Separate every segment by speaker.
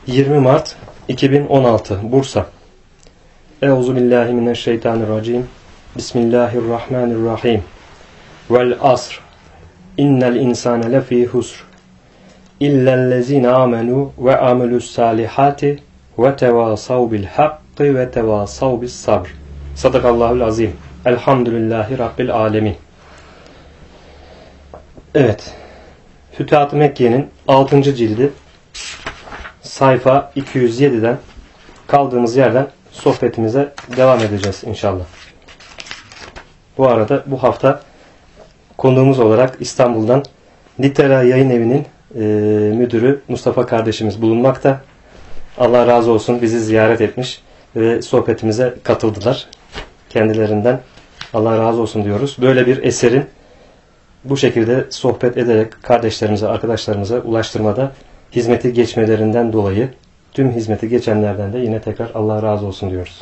Speaker 1: 20 Mart 2016 Bursa. Euzubillahimineşşeytanirracim. Bismillahirrahmanirrahim. Vel asr. İnnel insane lefî husr. İllellezîne âmenû ve amilussâlihâti ve tevâsav bil hakkı ve tevâsav bis sabr. Sadakallahul azim. Elhamdülillahi Rabbil alemin. Evet. Fütuhat-ı Mekke'nin 6. cildi sayfa 207'den kaldığımız yerden sohbetimize devam edeceğiz inşallah. Bu arada bu hafta konuğumuz olarak İstanbul'dan Litera Yayın Evi'nin müdürü Mustafa kardeşimiz bulunmakta. Allah razı olsun, bizi ziyaret etmiş ve sohbetimize katıldılar. Kendilerinden Allah razı olsun diyoruz. Böyle bir eserin bu şekilde sohbet ederek kardeşlerimize, arkadaşlarımıza ulaştırmada hizmeti geçmelerinden dolayı tüm hizmeti geçenlerden de yine tekrar Allah razı olsun diyoruz.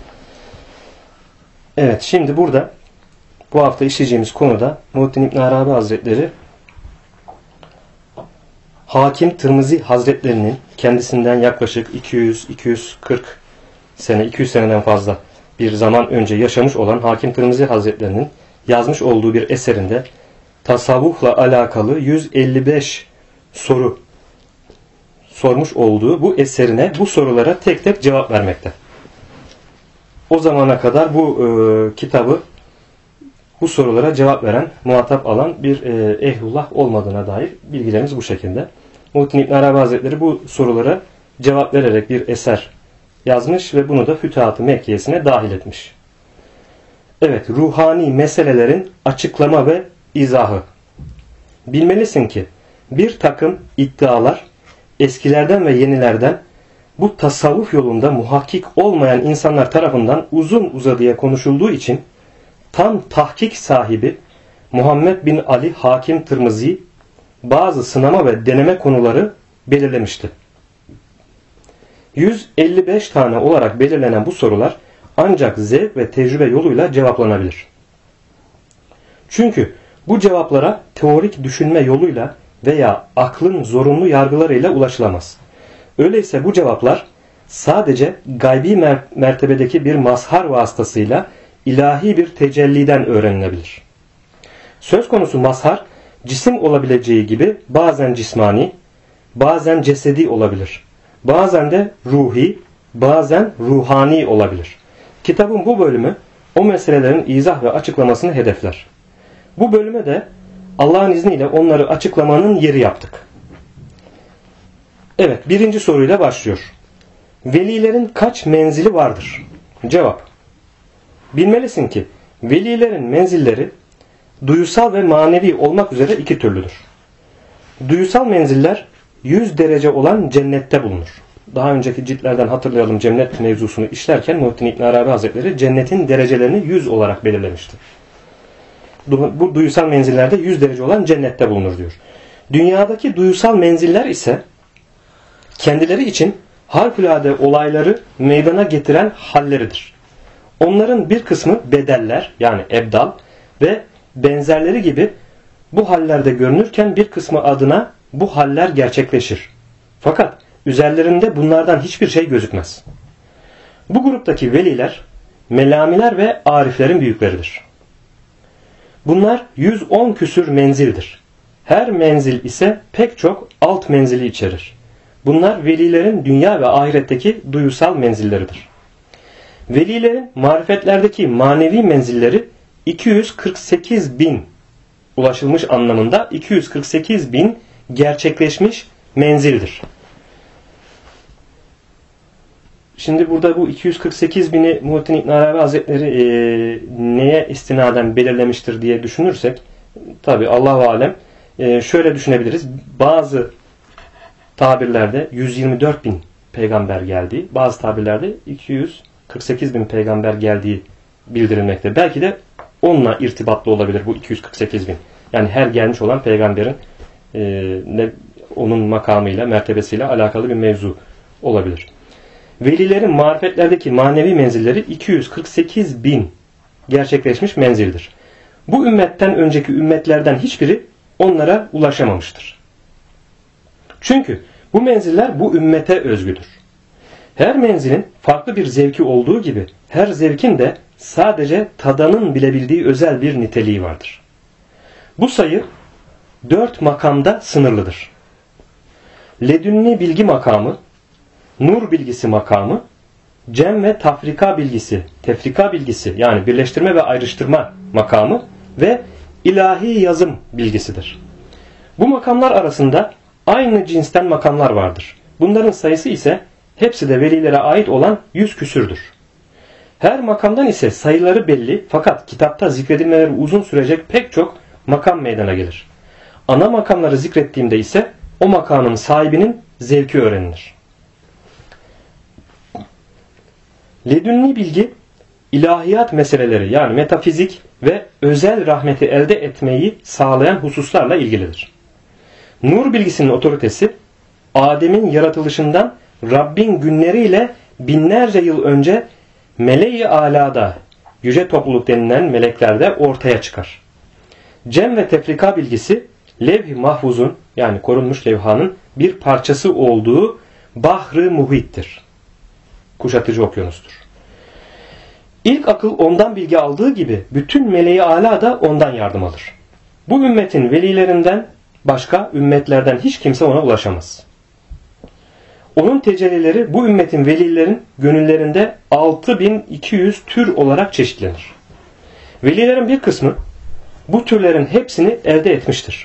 Speaker 1: Evet, şimdi burada bu hafta işleyeceğimiz konuda Muhittin İbn Arabi Hazretleri Hakim Tirmizi Hazretlerinin kendisinden yaklaşık 200-240 sene, 200 seneden fazla bir zaman önce yaşamış olan Hakim Tirmizi Hazretlerinin yazmış olduğu bir eserinde tasavvufla alakalı 155 soru sormuş olduğu bu eserine, bu sorulara tek tek cevap vermekte. O zamana kadar bu kitabı bu sorulara cevap veren, muhatap alan bir ehlullah olmadığına dair bilgilerimiz bu şekilde. Muhittin İbn Arabi Hazretleri bu sorulara cevap vererek bir eser yazmış ve bunu da Fütuhat-ı Mekke'sine dahil etmiş. Evet, ruhani meselelerin açıklama ve izahı. Bilmelisin ki bir takım iddialar eskilerden ve yenilerden bu tasavvuf yolunda muhakkik olmayan insanlar tarafından uzun uzadıya konuşulduğu için tam tahkik sahibi Muhammed bin Ali Hakim Tirmizi bazı sınama ve deneme konuları belirlemişti. 155 tane olarak belirlenen bu sorular ancak zevk ve tecrübe yoluyla cevaplanabilir. Çünkü bu cevaplara teorik düşünme yoluyla veya aklın zorunlu yargılarıyla ulaşılamaz. Öyleyse bu cevaplar sadece gaybi mertebedeki bir mazhar vasıtasıyla ilahi bir tecelliden öğrenilebilir. Söz konusu mazhar cisim olabileceği gibi bazen cismani, bazen cesedi olabilir. Bazen de ruhi, bazen ruhani olabilir. Kitabın bu bölümü o meselelerin izah ve açıklamasını hedefler. Bu bölüme de Allah'ın izniyle onları açıklamanın yeri yaptık. Evet, birinci soruyla başlıyor. Velilerin kaç menzili vardır? Cevap. Bilmelisin ki velilerin menzilleri duyusal ve manevi olmak üzere iki türlüdür. Duyusal menziller 100 derece olan cennette bulunur. Daha önceki ciltlerden hatırlayalım, cennet mevzusunu işlerken Muhittin İbn Arabi Hazretleri cennetin derecelerini 100 olarak belirlemişti. Bu duyusal menzillerde 100 derece olan cennette bulunur diyor. Dünyadaki duyusal menziller ise kendileri için harikulade olayları meydana getiren halleridir. Onların bir kısmı bedeller, yani ebdal ve benzerleri gibi bu hallerde görünürken bir kısmı adına bu haller gerçekleşir. Fakat üzerlerinde bunlardan hiçbir şey gözükmez. Bu gruptaki veliler, melamiler ve ariflerin büyükleridir. Bunlar 110 küsür menzildir. Her menzil ise pek çok alt menzili içerir. Bunlar velilerin dünya ve ahiretteki duyusal menzilleridir. Velilerin marifetlerdeki manevi menzilleri 248 bin ulaşılmış anlamında 248 bin gerçekleşmiş menzildir. Şimdi burada bu 248 bini Muhittin İbn Arabi Hazretleri neye istinaden belirlemiştir diye düşünürsek, tabi Allahu alem şöyle düşünebiliriz. Bazı tabirlerde 124 bin peygamber geldiği, bazı tabirlerde 248 bin peygamber geldiği bildirilmekte. Belki de onunla irtibatlı olabilir bu 248 bin. Yani her gelmiş olan peygamberin onun makamıyla, mertebesiyle alakalı bir mevzu olabilir. Velilerin marifetlerdeki manevi menzilleri 248 bin gerçekleşmiş menzildir. Bu ümmetten önceki ümmetlerden hiçbiri onlara ulaşamamıştır. Çünkü Bu menziller bu ümmete özgüdür. Her menzilin farklı bir zevki olduğu gibi her zevkin de sadece tadanın bilebildiği özel bir niteliği vardır. Bu sayı 4 makamda sınırlıdır. Ledünni bilgi makamı, nur bilgisi makamı, cem ve tefrika bilgisi yani birleştirme ve ayrıştırma makamı ve ilahi yazım bilgisidir. Bu makamlar arasında aynı cinsten makamlar vardır. Bunların sayısı ise hepsi de velilere ait olan 100 küsürdür. Her makamdan ise sayıları belli fakat kitapta zikredilmeleri uzun sürecek pek çok makam meydana gelir. Ana makamları zikrettiğimde ise o makamın sahibinin zevki öğrenilir. Ledünni bilgi, ilahiyat meseleleri yani metafizik ve özel rahmeti elde etmeyi sağlayan hususlarla ilgilidir. Nur bilgisinin otoritesi, Adem'in yaratılışından Rabbin günleriyle binlerce yıl önce meleği alada, yüce topluluk denilen meleklerde ortaya çıkar. Cem ve tefrika bilgisi, levh-i mahfuzun yani korunmuş levhanın bir parçası olduğu bahr-ı muhittir. Kuşatıcı okyanustur. İlk akıl ondan bilgi aldığı gibi bütün meleği âlâ da ondan yardım alır. Bu ümmetin velilerinden başka ümmetlerden hiç kimse ona ulaşamaz. Onun tecellileri bu ümmetin velilerin gönüllerinde 6200 tür olarak çeşitlenir. Velilerin bir kısmı bu türlerin hepsini elde etmiştir.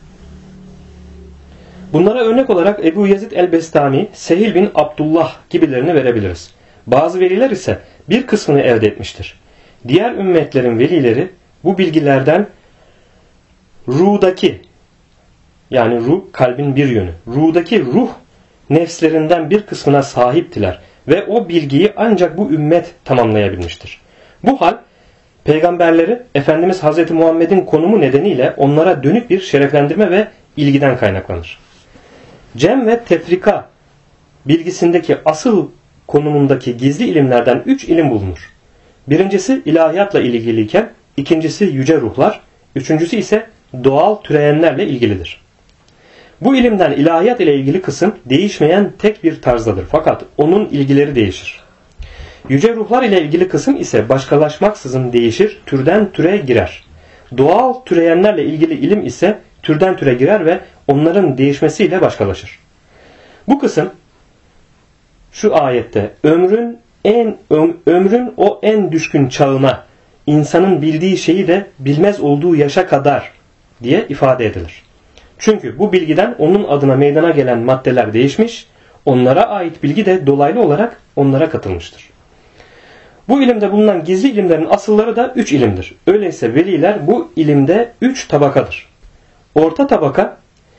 Speaker 1: Bunlara örnek olarak Ebu Yazid el-Bestami, Sehil bin Abdullah gibilerini verebiliriz. Bazı veliler ise bir kısmını elde etmiştir. Diğer ümmetlerin velileri bu bilgilerden ruhdaki yani ruh kalbin bir yönü. Ruhdaki ruh nefslerinden bir kısmına sahiptiler ve o bilgiyi ancak bu ümmet tamamlayabilmiştir. Bu hal peygamberleri Efendimiz Hazreti Muhammed'in konumu nedeniyle onlara dönük bir şereflendirme ve ilgiden kaynaklanır. Cem ve tefrika bilgisindeki asıl konumundaki gizli ilimlerden 3 ilim bulunur. Birincisi ilahiyatla ilgiliyken, ikincisi yüce ruhlar, üçüncüsü ise doğal türeyenlerle ilgilidir. Bu ilimden ilahiyat ile ilgili kısım değişmeyen tek bir tarzdadır fakat onun ilgileri değişir. Yüce ruhlar ile ilgili kısım ise başkalaşmaksızın değişir, türden türe girer. Doğal türeyenlerle ilgili ilim ise türden türe girer ve onların değişmesiyle başkalaşır. Bu kısım şu ayette ömrün o en düşkün çağına insanın bildiği şeyi de bilmez olduğu yaşa kadar diye ifade edilir. Çünkü bu bilgiden onun adına meydana gelen maddeler değişmiş, onlara ait bilgi de dolaylı olarak onlara katılmıştır. Bu ilimde bulunan gizli ilimlerin asılları da 3 ilimdir. Öyleyse veliler bu ilimde 3 tabakadır. Orta tabaka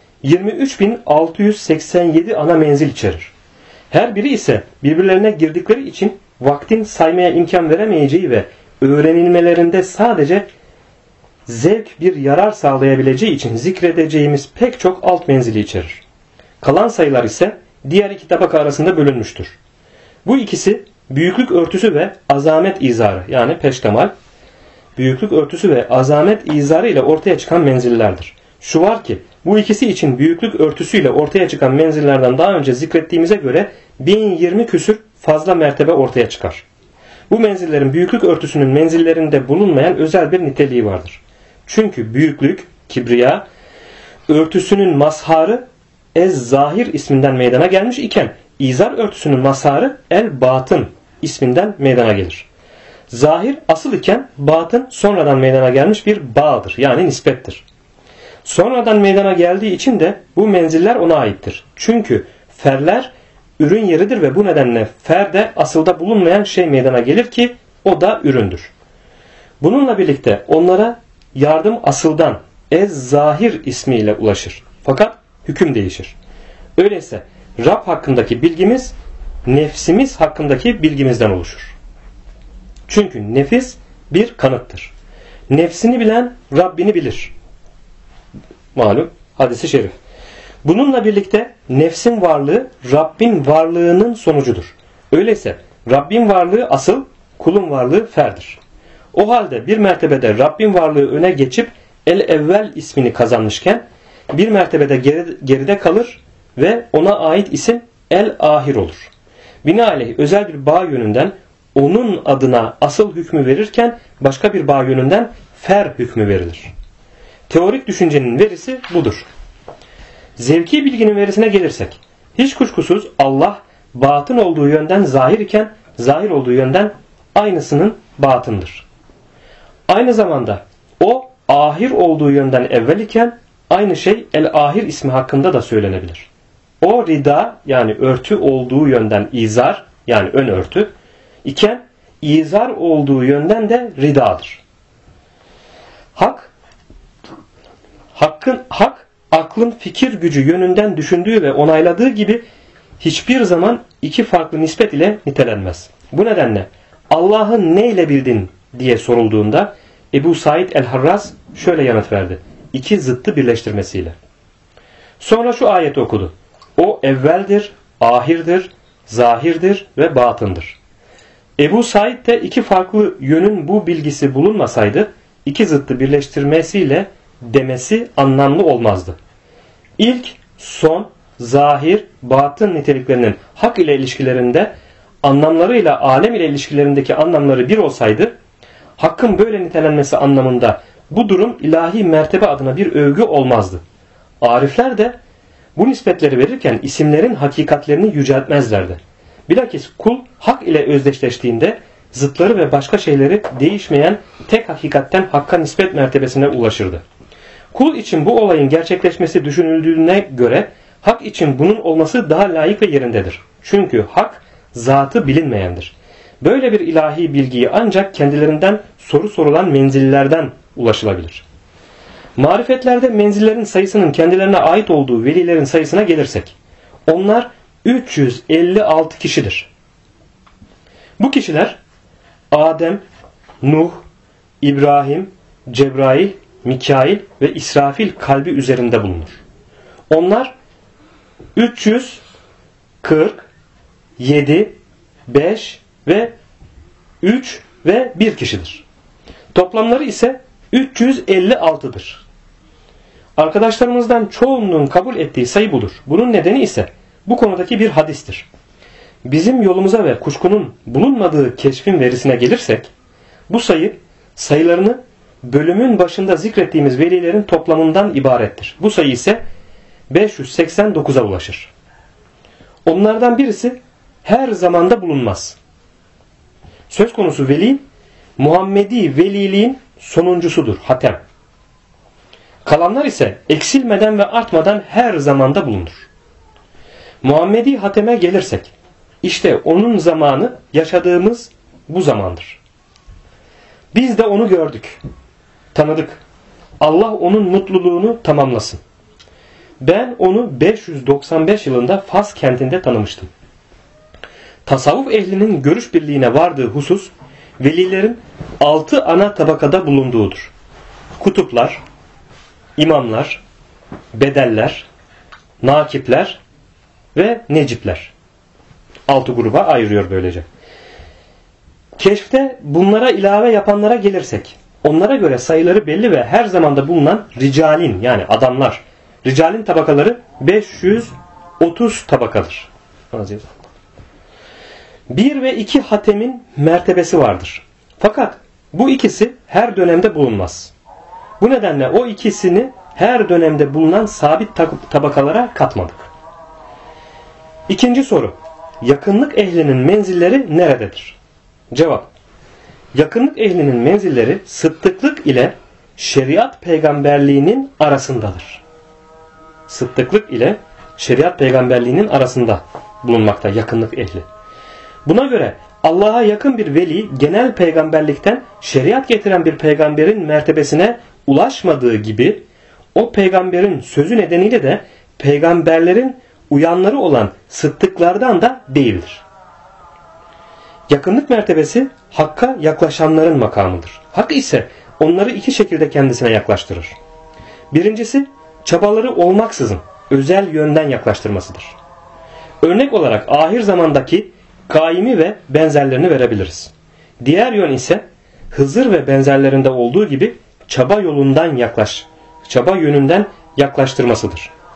Speaker 1: 23.687 ana menzil içerir. Her biri ise birbirlerine girdikleri için vaktin saymaya imkan veremeyeceği ve öğrenilmelerinde sadece zevk bir yarar sağlayabileceği için zikredeceğimiz pek çok alt menzili içerir. Kalan sayılar ise diğer iki tabaka arasında bölünmüştür. Bu ikisi büyüklük örtüsü ve azamet izarı yani peştemal, büyüklük örtüsü ve azamet izarı ile ortaya çıkan menzillerdir. Şu var ki bu ikisi için büyüklük örtüsüyle ortaya çıkan menzillerden daha önce zikrettiğimize göre 1020 küsür fazla mertebe ortaya çıkar. Bu menzillerin büyüklük örtüsünün menzillerinde bulunmayan özel bir niteliği vardır. Çünkü büyüklük, kibriya, örtüsünün mazharı Ez-Zahir isminden meydana gelmiş iken izar örtüsünün mazharı El-Batın isminden meydana gelir. Zahir asıl iken batın sonradan meydana gelmiş bir bağdır yani nispettir. Sonradan meydana geldiği için de bu menziller ona aittir. Çünkü ferler ürün yeridir ve bu nedenle ferde asılda bulunmayan şey meydana gelir ki o da üründür. Bununla birlikte onlara yardım asıldan Ez-Zahir ismiyle ulaşır. Fakat hüküm değişir. Öyleyse Rab hakkındaki bilgimiz nefsimiz hakkındaki bilgimizden oluşur. Çünkü nefis bir kanıttır. Nefsini bilen Rabbini bilir. Malum hadis-i şerif. Bununla birlikte nefsin varlığı Rabbin varlığının sonucudur. Öyleyse Rabbin varlığı asıl, kulun varlığı ferdir. O halde bir mertebede Rabbin varlığı öne geçip El-Evvel ismini kazanmışken bir mertebede geride kalır ve ona ait isim El-Ahir olur. Binaenaleyh özel bir bağ yönünden onun adına asıl hükmü verirken başka bir bağ yönünden fer hükmü verilir. Teorik düşüncenin verisi budur. Zevki bilginin verisine gelirsek, hiç kuşkusuz Allah batın olduğu yönden zahir iken zahir olduğu yönden aynısının batındır. Aynı zamanda o ahir olduğu yönden evvel iken aynı şey El-Ahir ismi hakkında da söylenebilir. O rida yani örtü olduğu yönden izar yani ön örtü iken izar olduğu yönden de ridadır. Hak aklın fikir gücü yönünden düşündüğü ve onayladığı gibi hiçbir zaman iki farklı nispet ile nitelenmez. Bu nedenle Allah'ı neyle bildin diye sorulduğunda Ebu Said el-Harraz şöyle yanıt verdi. İki zıttı birleştirmesiyle. Sonra şu ayeti okudu. O evveldir, ahirdir, zahirdir ve batındır. Ebu Said de iki farklı yönün bu bilgisi bulunmasaydı iki zıttı birleştirmesiyle demesi anlamlı olmazdı. İlk, son, zahir, batın niteliklerinin hak ile ilişkilerinde anlamlarıyla alem ile ilişkilerindeki anlamları bir olsaydı hakkın böyle nitelenmesi anlamında bu durum ilahi mertebe adına bir övgü olmazdı. Arifler de bu nispetleri verirken isimlerin hakikatlerini yüceltmezlerdi. Bilakis kul hak ile özdeşleştiğinde zıtları ve başka şeyleri değişmeyen tek hakikatten hakka nispet mertebesine ulaşırdı. Kul için bu olayın gerçekleşmesi düşünüldüğüne göre hak için bunun olması daha layık ve yerindedir. Çünkü hak zatı bilinmeyendir. Böyle bir ilahi bilgiyi ancak kendilerinden soru sorulan menzillerden ulaşılabilir. Marifetlerde menzillerin sayısının kendilerine ait olduğu velilerin sayısına gelirsek, onlar 356 kişidir. Bu kişiler Adem, Nuh, İbrahim, Cebrail, Mikail ve İsrafil kalbi üzerinde bulunur. Onlar 347, 5 ve 3 ve 1 kişidir. Toplamları ise 356'dır. Arkadaşlarımızdan çoğunluğun kabul ettiği sayı budur. Bunun nedeni ise bu konudaki bir hadistir. Bizim yolumuza ve kuşkunun bulunmadığı keşfin verisine gelirsek, bu sayı sayılarını bölümün başında zikrettiğimiz velilerin toplamından ibarettir. Bu sayı ise 589'a ulaşır. Onlardan birisi her zamanda bulunmaz. Söz konusu veli, Muhammedi veliliğin sonuncusudur, hatem. Kalanlar ise eksilmeden ve artmadan her zamanda bulunur. Muhammedi hateme gelirsek, işte onun zamanı yaşadığımız bu zamandır. Biz de onu gördük, tanıdık. Allah onun mutluluğunu tamamlasın. Ben onu 595 yılında Fas kentinde tanımıştım. Tasavvuf ehlinin görüş birliğine vardığı husus, velilerin 6 ana tabakada bulunduğudur. Kutuplar, imamlar, bedeller, nakipler ve necipler. 6 gruba ayırıyor böylece. Keşfte bunlara ilave yapanlara gelirsek, onlara göre sayıları belli ve her zamanda bulunan ricalin yani adamlar. Ricalin tabakaları 530 tabakadır. 1 ve 2 hatemin mertebesi vardır. Fakat bu ikisi her dönemde bulunmaz. Bu nedenle o ikisini her dönemde bulunan sabit tabakalara katmadık. İkinci soru. Yakınlık ehlinin menzilleri nerededir? Cevap. Yakınlık ehlinin menzilleri sıddıklık ile şeriat peygamberliğinin arasındadır. Sıddıklık ile şeriat peygamberliğinin arasında bulunmakta yakınlık ehli. Buna göre Allah'a yakın bir veli genel peygamberlikten şeriat getiren bir peygamberin mertebesine ulaşmadığı gibi o peygamberin sözü nedeniyle de peygamberlerin uyanları olan sıddıklardan da değildir. Yakınlık mertebesi Hakk'a yaklaşanların makamıdır. Hak ise onları iki şekilde kendisine yaklaştırır. Birincisi çabaları olmaksızın özel yönden yaklaştırmasıdır. Örnek olarak ahir zamandaki Kaim'i ve benzerlerini verebiliriz. Diğer yön ise Hızır ve benzerlerinde olduğu gibi çaba yönünden yaklaştırmasıdır.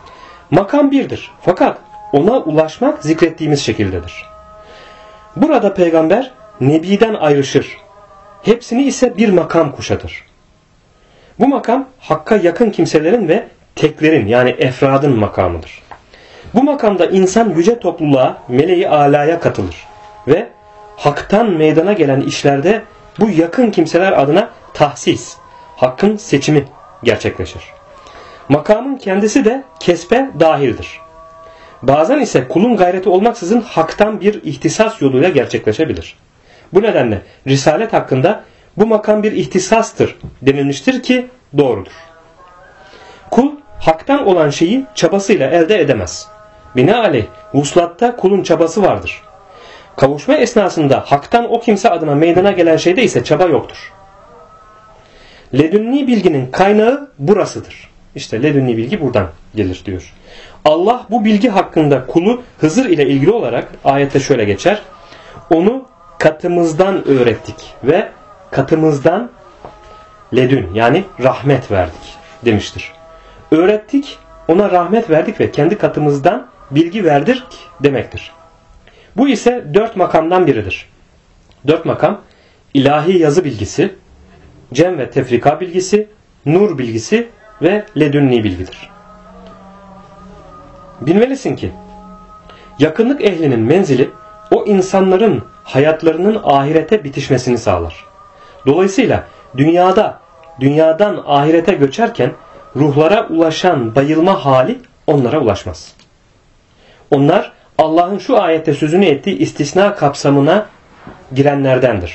Speaker 1: Makam birdir. Fakat ona ulaşmak zikrettiğimiz şekildedir. Burada peygamber nebiden ayrışır. Hepsini ise bir makam kuşatır. Bu makam Hakk'a yakın kimselerin ve teklerin yani efradın makamıdır. Bu makamda insan yüce topluluğa, meleği alaya katılır ve Hak'tan meydana gelen işlerde bu yakın kimseler adına tahsis, Hakk'ın seçimi gerçekleşir. Makamın kendisi de kesbe dahildir. Bazen ise kulun gayreti olmaksızın Hak'tan bir ihtisas yoluyla gerçekleşebilir. Bu nedenle Risalet hakkında bu makam bir ihtisastır denilmiştir ki doğrudur. Kul Hak'tan olan şeyi çabasıyla elde edemez. Binaenaleyh vuslatta kulun çabası vardır. Kavuşma esnasında Hak'tan o kimse adına meydana gelen şeyde ise çaba yoktur. Ledünni bilginin kaynağı burasıdır. İşte ledünni bilgi buradan gelir diyor. Allah bu bilgi hakkında kulu Hızır ile ilgili olarak ayette şöyle geçer. Onu katımızdan öğrettik ve katımızdan ledün yani rahmet verdik demiştir. Öğrettik, ona rahmet verdik ve kendi katımızdan bilgi verdik demektir. Bu ise 4 makamdan biridir. 4 makam ilahi yazı bilgisi, cem ve tefrika bilgisi, nur bilgisi ve ledünni bilgidir. Bilmelisin ki yakınlık ehlinin menzili o insanların hayatlarının ahirete bitişmesini sağlar. Dolayısıyla dünyadan ahirete göçerken ruhlara ulaşan bayılma hali onlara ulaşmaz. Onlar Allah'ın şu ayette sözünü ettiği istisna kapsamına girenlerdendir.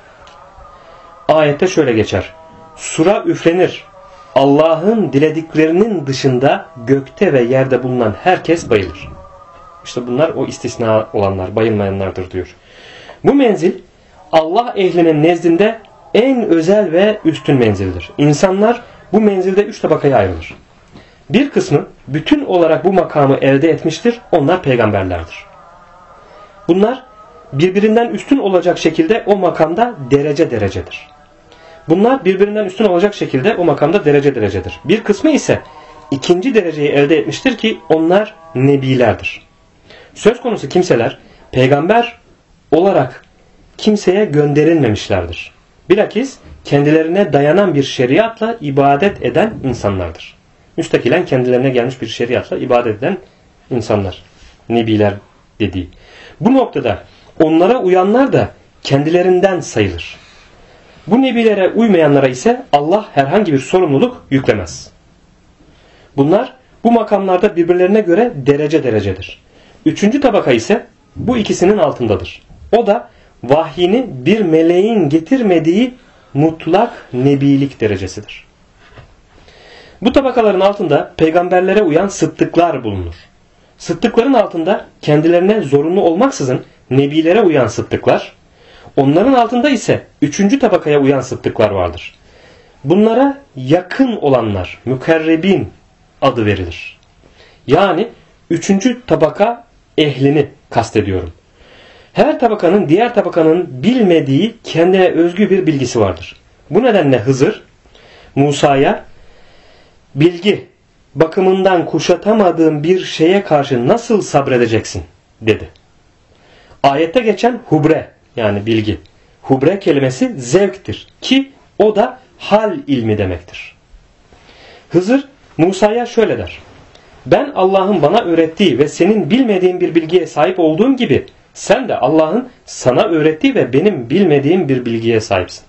Speaker 1: Ayette şöyle geçer. Sura üflenir. Allah'ın dilediklerinin dışında gökte ve yerde bulunan herkes bayılır. İşte bunlar o istisna olanlar, bayılmayanlardır diyor. Bu menzil Allah ehlinin nezdinde en özel ve üstün menzildir. İnsanlar bu menzilde 3 tabakaya ayrılır. Bir kısmı bütün olarak bu makamı elde etmiştir. Onlar peygamberlerdir. Bunlar birbirinden üstün olacak şekilde o makamda derecedir. Bunlar birbirinden üstün olacak şekilde o makamda derecedir. Bir kısmı ise ikinci dereceyi elde etmiştir ki onlar nebilerdir. Söz konusu kimseler peygamber olarak kimseye gönderilmemişlerdir. Bilakis kendilerine dayanan bir şeriatla ibadet eden insanlardır. Müstakilen kendilerine gelmiş bir şeriatla ibadet eden insanlar. Nebiler dediği. Bu noktada onlara uyanlar da kendilerinden sayılır. Bu nebilere uymayanlara ise Allah herhangi bir sorumluluk yüklemez. Bunlar bu makamlarda birbirlerine göre derecedir. 3. tabaka ise bu ikisinin altındadır. O da vahyini bir meleğin getirmediği mutlak nebilik derecesidir. Bu tabakaların altında peygamberlere uyan sıddıklar bulunur. Sıddıkların altında kendilerine zorunlu olmaksızın nebilere uyan sıddıklar, onların altında ise 3. tabakaya uyan sıddıklar vardır. Bunlara yakın olanlar, mükerrebin adı verilir. Yani 3. tabaka ehlini kastediyorum. Her tabakanın diğer tabakanın bilmediği kendine özgü bir bilgisi vardır. Bu nedenle Hızır, Musa'ya bilgi bakımından kuşatamadığın bir şeye karşı nasıl sabredeceksin dedi. Ayette geçen hubre yani bilgi. Hubre kelimesi zevktir ki o da hal ilmi demektir. Hızır Musa'ya şöyle der. Ben Allah'ın bana öğrettiği ve senin bilmediğin bir bilgiye sahip olduğum gibi sen de Allah'ın sana öğrettiği ve benim bilmediğim bir bilgiye sahipsin.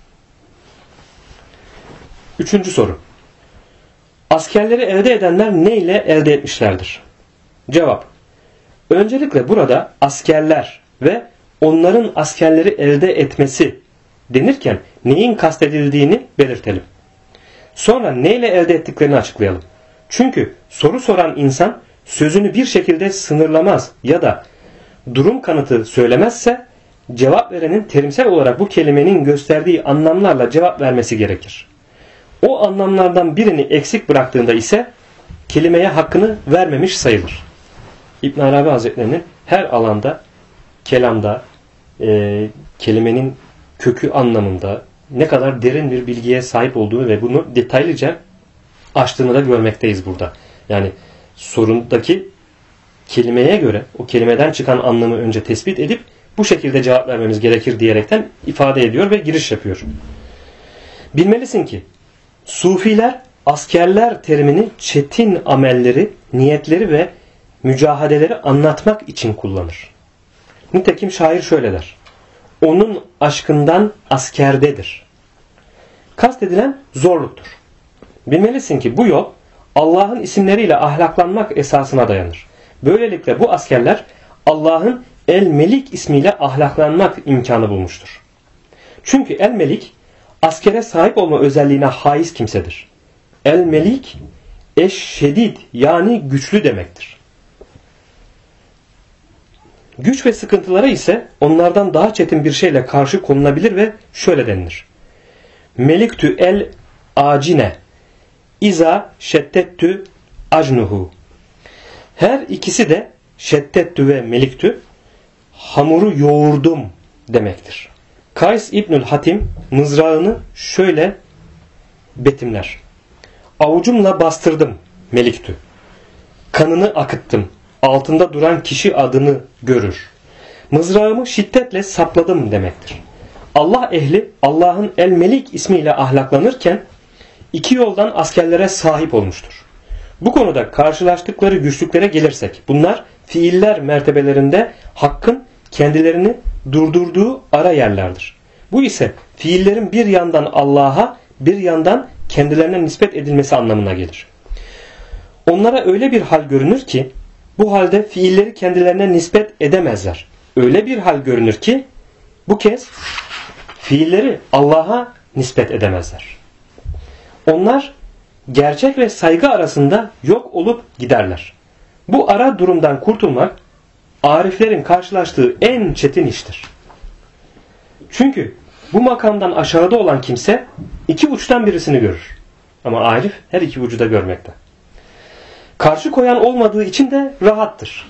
Speaker 1: 3. soru. Askerleri elde edenler ne ile elde etmişlerdir? Cevap. Öncelikle burada askerler ve onların askerleri elde etmesi denirken neyin kastedildiğini belirtelim. Sonra neyle elde ettiklerini açıklayalım. Çünkü soru soran insan sözünü bir şekilde sınırlamaz ya da durum kanıtı söylemezse cevap verenin terimsel olarak bu kelimenin gösterdiği anlamlarla cevap vermesi gerekir. O anlamlardan birini eksik bıraktığında ise kelimeye hakkını vermemiş sayılır. İbn Arabi Hazretleri'nin her alanda, kelamda, kelimenin kökü anlamında ne kadar derin bir bilgiye sahip olduğunu ve bunu detaylıca açtığını da görmekteyiz burada. Yani sorundaki kelimeye göre o kelimeden çıkan anlamı önce tespit edip bu şekilde cevap vermemiz gerekir diyerekten ifade ediyor ve giriş yapıyor. Bilmelisin ki Sufiler askerler terimini çetin amelleri, niyetleri ve mücahadeleri anlatmak için kullanır. Nitekim şair şöyle der: onun aşkından askerdedir. Kastedilen zorluktur. Bilmelisin ki bu yol Allah'ın isimleriyle ahlaklanmak esasına dayanır. Böylelikle bu askerler Allah'ın El-Melik ismiyle ahlaklanmak imkanı bulmuştur. Çünkü El-Melik askere sahip olma özelliğine haiz kimsedir. El-Melik eş-şedid yani güçlü demektir. Güç ve sıkıntılara ise onlardan daha çetin bir şeyle karşı konulabilir ve şöyle denilir: Meliktü el-acine İza şeddettü acnuhu. Her ikisi de şeddettü ve meliktü hamuru yoğurdum demektir. Kays İbnül Hatim mızrağını şöyle betimler: avucumla bastırdım meliktü. Kanını akıttım. Altında duran kişi adını görür. Mızrağımı şiddetle sapladım demektir. Allah ehli Allah'ın El-Melik ismiyle ahlaklanırken iki yoldan askerlere sahip olmuştur. Bu konuda karşılaştıkları güçlüklere gelirsek, bunlar fiiller mertebelerinde hakkın kendilerini durdurduğu ara yerlerdir. Bu ise fiillerin bir yandan Allah'a, bir yandan kendilerine nispet edilmesi anlamına gelir. Onlara öyle bir hal görünür ki, bu halde fiilleri kendilerine nispet edemezler. Öyle bir hal görünür ki, bu kez fiilleri Allah'a nispet edemezler. Onlar gerçek ve saygı arasında yok olup giderler. Bu ara durumdan kurtulmak ariflerin karşılaştığı en çetin iştir. Çünkü bu makamdan aşağıda olan kimse iki uçtan birisini görür. Ama arif her iki ucu da görmekte. Karşı koyan olmadığı için de rahattır.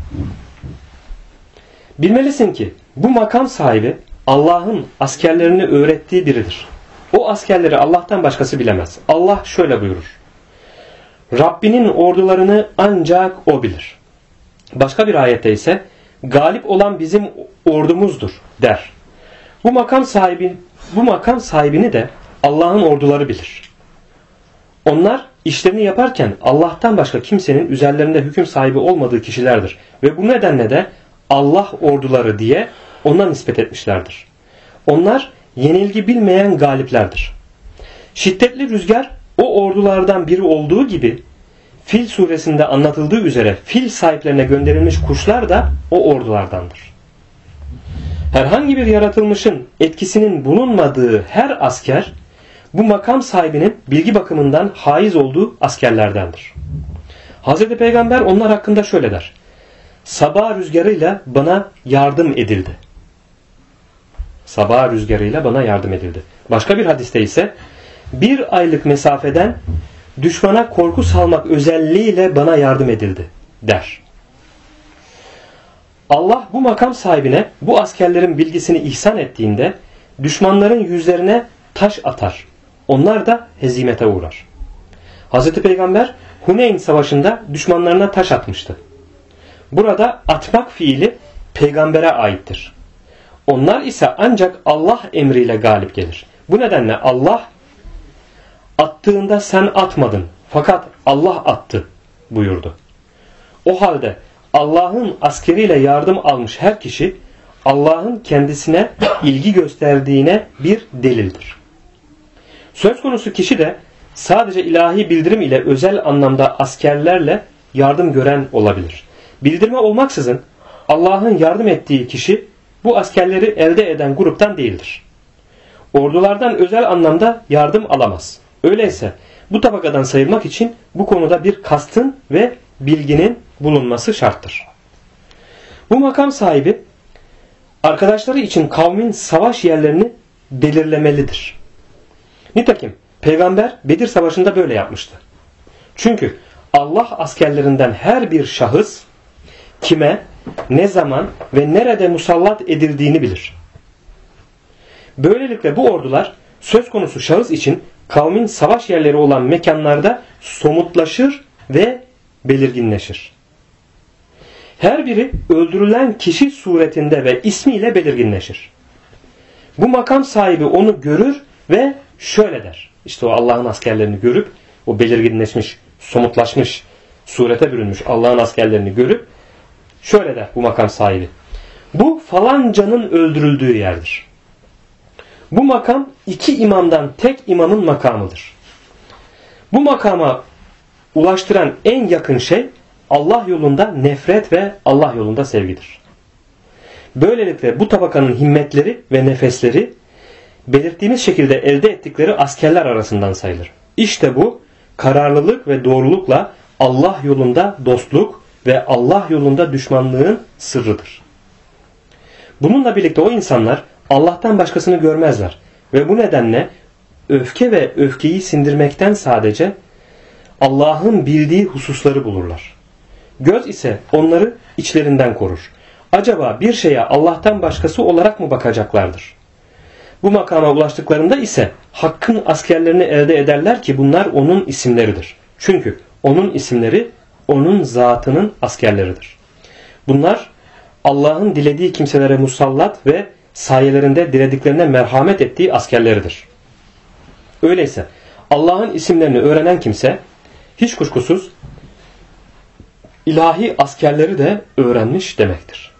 Speaker 1: Bilmelisin ki bu makam sahibi Allah'ın askerlerini öğrettiği biridir. O askerleri Allah'tan başkası bilemez. Allah şöyle buyurur: Rabbinin ordularını ancak O bilir. Başka bir ayette ise galip olan bizim ordumuzdur der. Bu makam sahibini de Allah'ın orduları bilir. Onlar işlerini yaparken Allah'tan başka kimsenin üzerlerinde hüküm sahibi olmadığı kişilerdir. Ve bu nedenle de Allah orduları diye ona nispet etmişlerdir. Onlar yenilgi bilmeyen galiplerdir. Şiddetli rüzgar o ordulardan biri olduğu gibi Fil suresinde anlatıldığı üzere fil sahiplerine gönderilmiş kuşlar da o ordulardandır. Herhangi bir yaratılmışın etkisinin bulunmadığı her asker bu makam sahibinin bilgi bakımından haiz olduğu askerlerdendir. Hz. Peygamber onlar hakkında şöyle der: Sabah rüzgarıyla bana yardım edildi. Sabah rüzgarıyla bana yardım edildi. Başka bir hadiste ise bir aylık mesafeden düşmana korku salmak özelliğiyle bana yardım edildi der. Allah bu makam sahibine bu askerlerin bilgisini ihsan ettiğinde düşmanların yüzlerine taş atar. Onlar da hezimete uğrar. Hz. Peygamber Huneyn Savaşı'nda düşmanlarına taş atmıştı. Burada atmak fiili peygambere aittir. Onlar ise ancak Allah emriyle galip gelir. Bu nedenle Allah attığında sen atmadın fakat Allah attı buyurdu. O halde Allah'ın askeriyle yardım almış her kişi Allah'ın kendisine ilgi gösterdiğine bir delildir. Söz konusu kişi de sadece ilahi bildirim ile özel anlamda askerlerle yardım gören olabilir. Bildirme olmaksızın Allah'ın yardım ettiği kişi bu askerleri elde eden gruptan değildir. Ordulardan özel anlamda yardım alamaz. Öyleyse bu tabakadan sayılmak için bu konuda bir kastın ve bilginin bulunması şarttır. Bu makam sahibi arkadaşları için kavmin savaş yerlerini belirlemelidir. Nitekim Peygamber Bedir Savaşı'nda böyle yapmıştı. Çünkü Allah askerlerinden her bir şahıs kime, ne zaman ve nerede musallat edildiğini bilir. Böylelikle bu ordular söz konusu şahıs için kavmin savaş yerleri olan mekanlarda somutlaşır ve belirginleşir. Her biri öldürülen kişi suretinde ve ismiyle belirginleşir. Bu makam sahibi onu görür ve şöyle der. İşte o Allah'ın askerlerini görüp, o belirginleşmiş, somutlaşmış, surete bürünmüş Allah'ın askerlerini görüp şöyle der bu makam sahibi. Bu falancanın öldürüldüğü yerdir. Bu makam iki imamdan tek imamın makamıdır. Bu makama ulaştıran en yakın şey Allah yolunda nefret ve Allah yolunda sevgidir. Böylelikle bu tabakanın himmetleri ve nefesleri belirttiğimiz şekilde elde ettikleri askerler arasından sayılır. İşte bu kararlılık ve doğrulukla Allah yolunda dostluk ve Allah yolunda düşmanlığın sırrıdır. Bununla birlikte o insanlar Allah'tan başkasını görmezler ve bu nedenle öfke ve öfkeyi sindirmekten sadece Allah'ın bildiği hususları bulurlar. Göz ise onları içlerinden korur. Acaba bir şeye Allah'tan başkası olarak mı bakacaklardır? Bu makama ulaştıklarında ise Hakk'ın askerlerini elde ederler ki bunlar onun isimleridir. Çünkü onun isimleri onun zatının askerleridir. Bunlar Allah'ın dilediği kimselere musallat ve sayelerinde dilediklerine merhamet ettiği askerleridir. Öyleyse Allah'ın isimlerini öğrenen kimse hiç kuşkusuz ilahi askerleri de öğrenmiş demektir.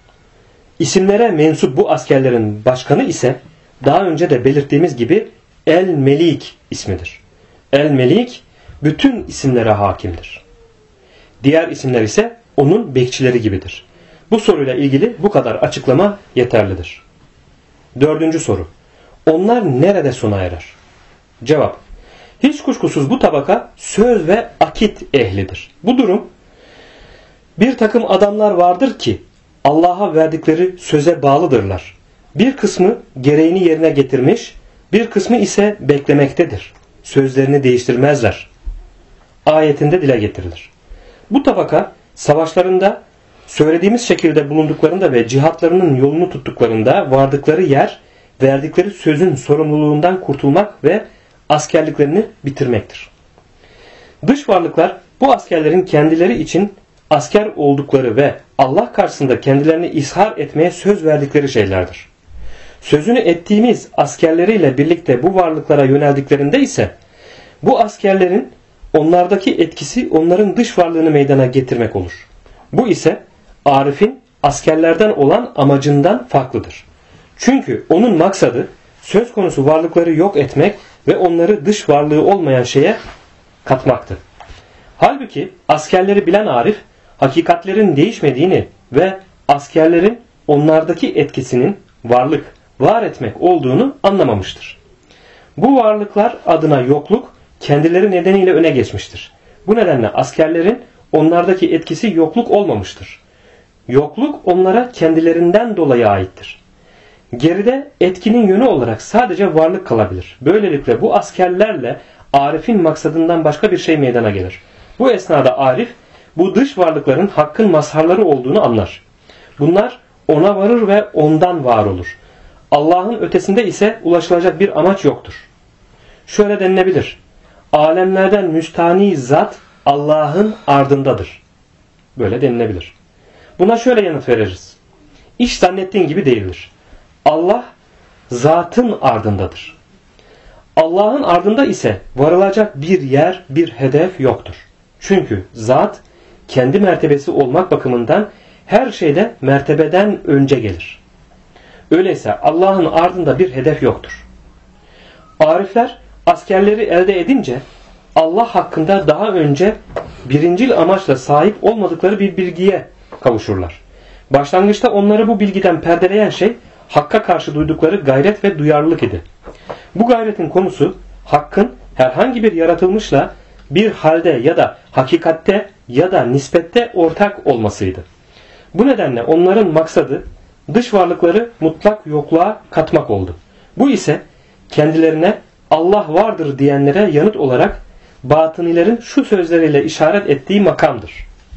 Speaker 1: İsimlere mensup bu askerlerin başkanı ise daha önce de belirttiğimiz gibi El-Melik ismidir. El-Melik bütün isimlere hakimdir. Diğer isimler ise onun bekçileri gibidir. Bu soruyla ilgili bu kadar açıklama yeterlidir. 4. soru. Onlar nerede sona erer? Cevap. Hiç kuşkusuz bu tabaka söz ve akit ehlidir. Bu durum bir takım adamlar vardır ki Allah'a verdikleri söze bağlıdırlar. Bir kısmı gereğini yerine getirmiş, bir kısmı ise beklemektedir. Sözlerini değiştirmezler. Ayetinde dile getirilir. Bu tabaka savaşlarında söylediğimiz şekilde bulunduklarında ve cihatlarının yolunu tuttuklarında vardıkları yer, verdikleri sözün sorumluluğundan kurtulmak ve askerliklerini bitirmektir. Dış varlıklar bu askerlerin kendileri için asker oldukları ve Allah karşısında kendilerini ishar etmeye söz verdikleri şeylerdir. Sözünü ettiğimiz askerleriyle birlikte bu varlıklara yöneldiklerinde ise bu askerlerin onlardaki etkisi onların dış varlığını meydana getirmek olur. Bu ise Arif'in askerlerden olan amacından farklıdır. Çünkü onun maksadı söz konusu varlıkları yok etmek ve onları dış varlığı olmayan şeye katmaktı. Halbuki askerleri bilen Arif hakikatlerin değişmediğini ve askerlerin onlardaki etkisinin varlık, var etmek olduğunu anlamamıştır. Bu varlıklar adına yokluk kendileri nedeniyle öne geçmiştir. Bu nedenle askerlerin onlardaki etkisi yokluk olmamıştır. Yokluk onlara kendilerinden dolayı aittir. Geride etkinin yönü olarak sadece varlık kalabilir. Böylelikle bu askerlerle Arif'in maksadından başka bir şey meydana gelir. Bu esnada Arif bu dış varlıkların Hakk'ın mazharları olduğunu anlar. Bunlar ona varır ve ondan var olur. Allah'ın ötesinde ise ulaşılacak bir amaç yoktur. Şöyle denilebilir. Alemlerden müstani zat Allah'ın ardındadır. Böyle denilebilir. Buna şöyle yanıt veririz. İş zannettiğin gibi değildir. Allah zatın ardındadır. Allah'ın ardında ise varılacak bir yer, bir hedef yoktur. Çünkü zat kendi mertebesi olmak bakımından her şeyde mertebeden önce gelir. Öyleyse Allah'ın ardında bir hedef yoktur. Arifler askerleri elde edince Allah hakkında daha önce birincil amaçla sahip olmadıkları bir bilgiye kavuşurlar. Başlangıçta onları bu bilgiden perdeleyen şey Hakk'a karşı duydukları gayret ve duyarlılık idi. Bu gayretin konusu Hakk'ın herhangi bir yaratılmışla bir halde ya da hakikatte ya da nispette ortak olmasıydı. Bu nedenle onların maksadı dış varlıkları mutlak yokluğa katmak oldu. Bu ise kendilerine Allah vardır diyenlere yanıt olarak batınilerin şu sözleriyle işaret ettiği makamdır.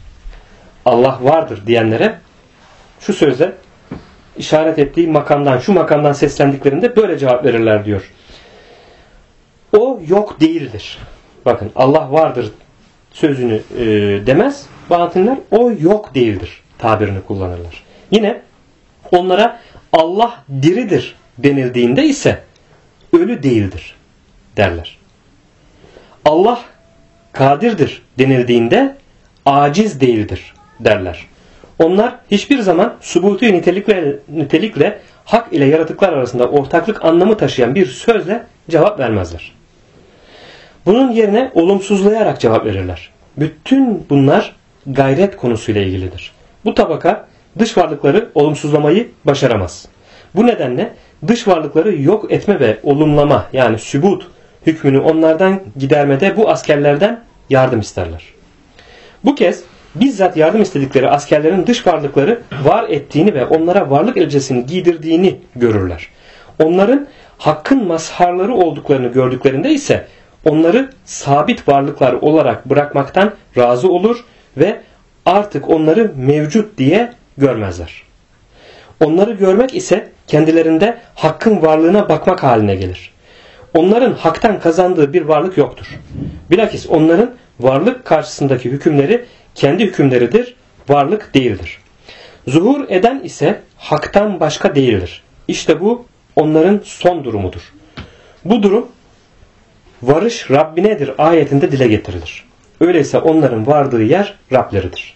Speaker 1: Allah vardır diyenlere şu sözle işaret ettiği makamdan, şu makamdan seslendiklerinde böyle cevap verirler diyor. O yok değildir. Bakın Allah vardır sözünü demez. Batiniler o yok değildir tabirini kullanırlar. Yine onlara Allah diridir denildiğinde ise ölü değildir derler. Allah kadirdir denildiğinde aciz değildir derler. Onlar hiçbir zaman subuti nitelikle hak ile yaratıklar arasında ortaklık anlamı taşıyan bir sözle cevap vermezler. Bunun yerine olumsuzlayarak cevap verirler. Bütün bunlar gayret konusuyla ilgilidir. Bu tabaka dış varlıkları olumsuzlamayı başaramaz. Bu nedenle dış varlıkları yok etme ve olumlama yani sübut hükmünü onlardan gidermede bu askerlerden yardım isterler. Bu kez bizzat yardım istedikleri askerlerin dış varlıkları var ettiğini ve onlara varlık elbisesini giydirdiğini görürler. Onların hakkın mazharları olduklarını gördüklerinde ise onları sabit varlıklar olarak bırakmaktan razı olur ve artık onları mevcut diye görmezler. Onları görmek ise kendilerinde hakkın varlığına bakmak haline gelir. Onların haktan kazandığı bir varlık yoktur. Bilakis onların varlık karşısındaki hükümleri kendi hükümleridir, varlık değildir. Zuhur eden ise haktan başka değildir. İşte bu onların son durumudur. Bu durum varış Rabbinedir ayetinde dile getirilir. Öyleyse onların vardığı yer Rableridir.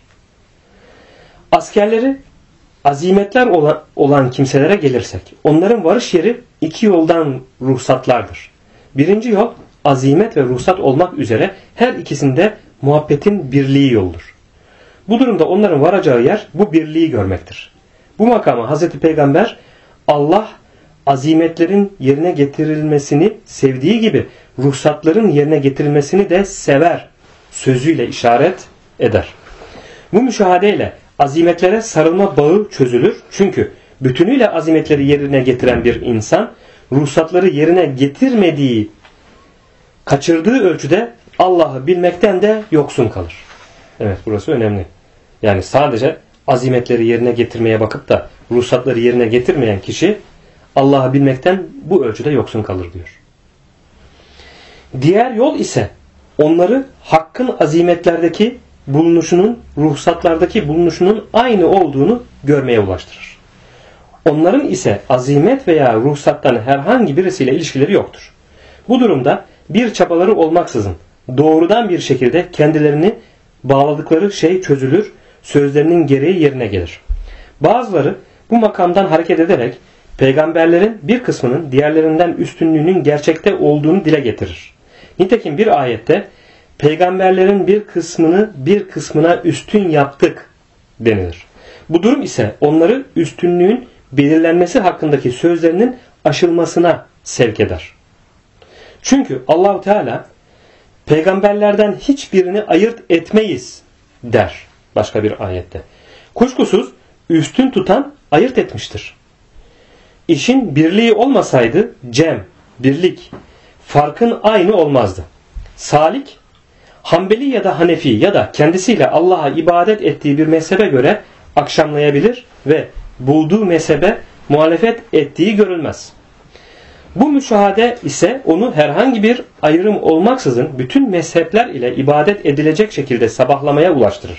Speaker 1: Askerleri azimetler olan kimselere gelirsek, onların varış yeri iki yoldan ruhsatlardır. Birinci yol azimet ve ruhsat olmak üzere her ikisinde muhabbetin birliği yoldur. Bu durumda onların varacağı yer bu birliği görmektir. Bu makama Hazreti Peygamber Allah azimetlerin yerine getirilmesini sevdiği gibi ruhsatların yerine getirilmesini de sever sözüyle işaret eder. Bu müşahadeyle azimetlere sarılma bağı çözülür. Çünkü bütünüyle azimetleri yerine getiren bir insan ruhsatları yerine getirmediği, kaçırdığı ölçüde Allah'ı bilmekten de yoksun kalır. Evet, burası önemli. Yani sadece azimetleri yerine getirmeye bakıp da ruhsatları yerine getirmeyen kişi Allah'ı bilmekten bu ölçüde yoksun kalır diyor. Diğer yol ise onları hakkın azimetlerdeki bulunuşunun, ruhsatlardaki bulunuşunun aynı olduğunu görmeye ulaştırır. Onların ise azimet veya ruhsattan herhangi birisiyle ilişkileri yoktur. Bu durumda bir çabaları olmaksızın doğrudan bir şekilde kendilerini bağladıkları şey çözülür, sözlerinin gereği yerine gelir. Bazıları bu makamdan hareket ederek peygamberlerin bir kısmının diğerlerinden üstünlüğünün gerçekte olduğunu dile getirir. Nitekim bir ayette peygamberlerin bir kısmını bir kısmına üstün yaptık denilir. Bu durum ise onları üstünlüğün belirlenmesi hakkındaki sözlerinin aşılmasına sevk eder. Çünkü Allahu Teala peygamberlerden hiçbirini ayırt etmeyiz der başka bir ayette. Kuşkusuz üstün tutan ayırt etmiştir. İşin birliği olmasaydı cem, birlik, farkın aynı olmazdı. Salik, Hanbeli ya da Hanefi ya da kendisiyle Allah'a ibadet ettiği bir mezhebe göre akşamlayabilir ve bulduğu mezhebe muhalefet ettiği görülmez. Bu müşahede ise onu herhangi bir ayrım olmaksızın bütün mezhepler ile ibadet edilecek şekilde sabahlamaya ulaştırır.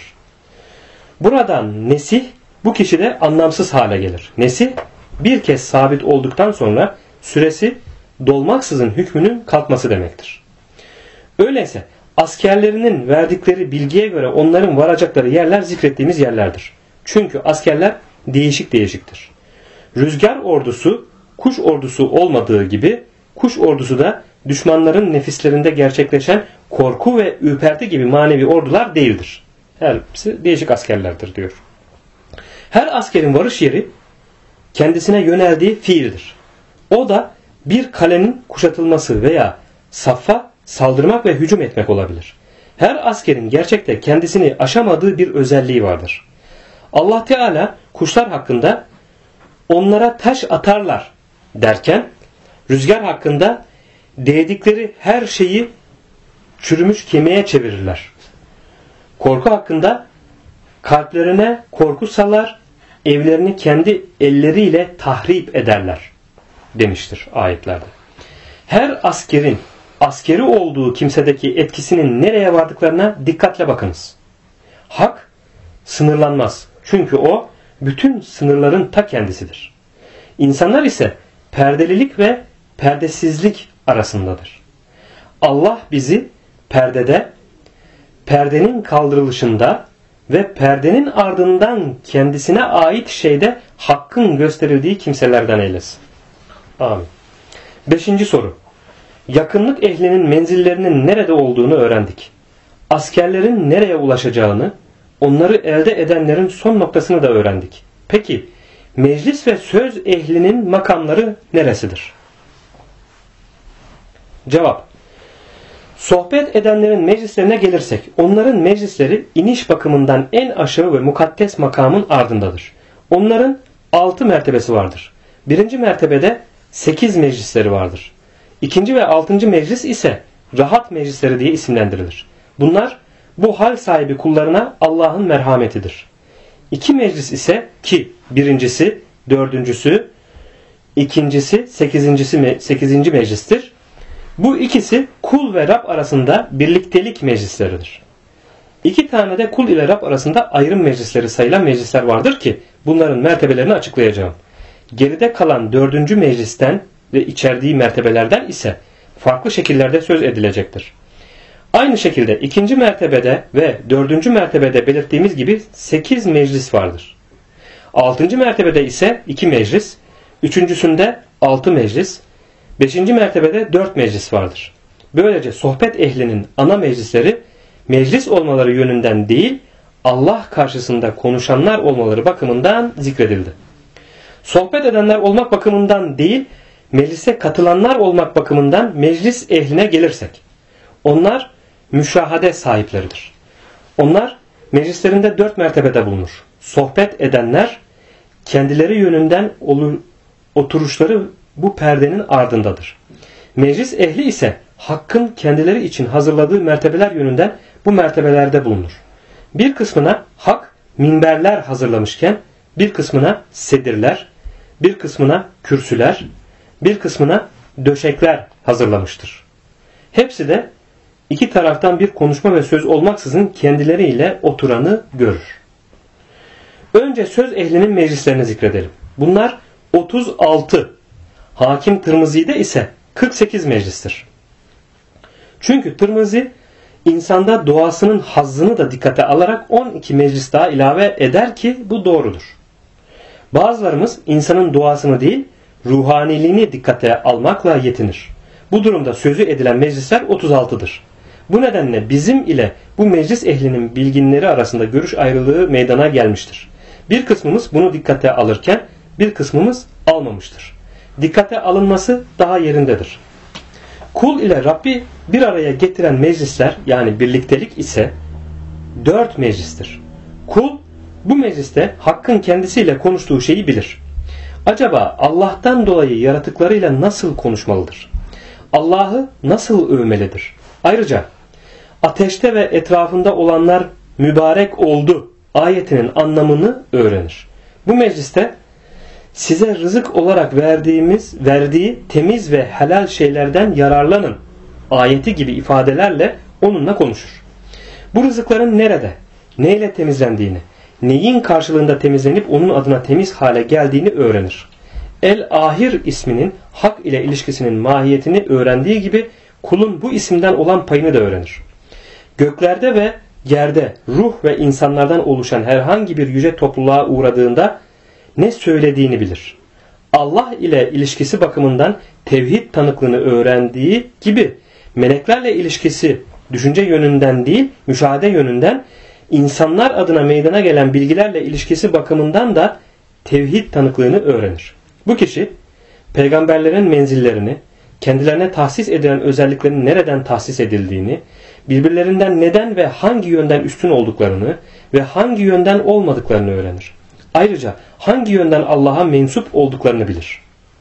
Speaker 1: Buradan nesih bu kişide anlamsız hale gelir. Nesih bir kez sabit olduktan sonra süresi dolmaksızın hükmünün kalkması demektir. Öyleyse askerlerinin verdikleri bilgiye göre onların varacakları yerler zikrettiğimiz yerlerdir. Çünkü askerler değişik değişiktir. Rüzgar ordusu kuş ordusu olmadığı gibi kuş ordusu da düşmanların nefislerinde gerçekleşen korku ve ürperti gibi manevi ordular değildir. Hepsi değişik askerlerdir diyor. Her askerin varış yeri kendisine yöneldiği fiildir. O da bir kalenin kuşatılması veya saffa saldırmak ve hücum etmek olabilir. Her askerin gerçekte kendisini aşamadığı bir özelliği vardır. Allah Teala kuşlar hakkında onlara taş atarlar derken rüzgar hakkında değdikleri her şeyi çürümüş kemiğe çevirirler. Korku hakkında kalplerine korku salar, evlerini kendi elleriyle tahrip ederler demiştir ayetlerde. Her askerin askeri olduğu kimsedeki etkisinin nereye vardıklarına dikkatle bakınız. Hak sınırlanmaz. Çünkü o bütün sınırların ta kendisidir. İnsanlar ise perdelilik ve perdesizlik arasındadır. Allah bizi perdede, perdenin kaldırılışında ve perdenin ardından kendisine ait şeyde hakkın gösterildiği kimselerden eylesin. Amin. 5. soru. Yakınlık ehlinin menzillerinin nerede olduğunu öğrendik. Askerlerin nereye ulaşacağını, onları elde edenlerin son noktasını da öğrendik. Peki, meclis ve söz ehlinin makamları neresidir? Cevap. Sohbet edenlerin meclislerine gelirsek, onların meclisleri iniş bakımından en aşağı ve mukaddes makamın ardındadır. Onların 6 mertebesi vardır. 1. mertebede 8 meclisleri vardır. 2. ve 6. meclis ise rahat meclisleri diye isimlendirilir. Bunlar bu hal sahibi kullarına Allah'ın merhametidir. 2 meclis ise ki birincisi, dördüncüsü, ikincisi, 8. meclistir. Bu ikisi kul ve Rab arasında birliktelik meclisleridir. 2 tane de kul ile Rab arasında ayrım meclisleri sayılan meclisler vardır ki bunların mertebelerini açıklayacağım. Geride kalan 4. meclisten ve içerdiği mertebelerden ise farklı şekillerde söz edilecektir. Aynı şekilde 2. mertebede ve 4. mertebede belirttiğimiz gibi 8 meclis vardır. 6. mertebede ise 2 meclis, 3.sünde 6 meclis, 5. mertebede 4 meclis vardır. Böylece sohbet ehlinin ana meclisleri meclis olmaları yönünden değil, Allah karşısında konuşanlar olmaları bakımından zikredildi. Sohbet edenler olmak bakımından değil, meclise katılanlar olmak bakımından meclis ehline gelirsek, onlar müşahade sahipleridir. Onlar meclislerinde 4 mertebede bulunur. Sohbet edenler kendileri yönünden oturuşları bu perdenin ardındadır. Meclis ehli ise hakkın kendileri için hazırladığı mertebeler yönünden bu mertebelerde bulunur. Bir kısmına hak minberler hazırlamışken bir kısmına sedirler, bir kısmına kürsüler, bir kısmına döşekler hazırlamıştır. Hepsi de iki taraftan bir konuşma ve söz olmaksızın kendileriyle oturanı görür. Önce söz ehlinin meclislerini zikredelim. Bunlar 36, Hakim Tirmizi'de ise 48 meclistir. Çünkü Tirmizi insanda doğasının hazzını da dikkate alarak 12 meclis daha ilave eder ki bu doğrudur. Bazılarımız insanın doğasını değil, ruhaniliğini dikkate almakla yetinir. Bu durumda sözü edilen meclisler 36'dır. Bu nedenle bizim ile bu meclis ehlinin bilginleri arasında görüş ayrılığı meydana gelmiştir. Bir kısmımız bunu dikkate alırken bir kısmımız almamıştır. Dikkate alınması daha yerindedir. Kul ile Rabbi bir araya getiren meclisler yani birliktelik ise 4 meclistir. Kul bu mecliste hakkın kendisiyle konuştuğu şeyi bilir. Acaba Allah'tan dolayı yaratıklarıyla nasıl konuşmalıdır? Allah'ı nasıl övmelidir? Ayrıca ateşte ve etrafında olanlar mübarek oldu ayetinin anlamını öğrenir. Bu mecliste size rızık olarak verdiği temiz ve helal şeylerden yararlanın ayeti gibi ifadelerle onunla konuşur. Bu rızıkların nerede, neyle temizlendiğini, neyin karşılığında temizlenip onun adına temiz hale geldiğini öğrenir. El-Ahir isminin hak ile ilişkisinin mahiyetini öğrendiği gibi kulun bu isimden olan payını da öğrenir. Göklerde ve yerde ruh ve insanlardan oluşan herhangi bir yüce topluluğa uğradığında ne söylediğini bilir. Allah ile ilişkisi bakımından tevhid tanıklığını öğrendiği gibi meleklerle ilişkisi düşünce yönünden değil müşahede yönünden insanlar adına meydana gelen bilgilerle ilişkisi bakımından da tevhid tanıklığını öğrenir. Bu kişi peygamberlerin menzillerini, kendilerine tahsis edilen özelliklerin nereden tahsis edildiğini, birbirlerinden neden ve hangi yönden üstün olduklarını ve hangi yönden olmadıklarını öğrenir. Ayrıca hangi yönden Allah'a mensup olduklarını bilir.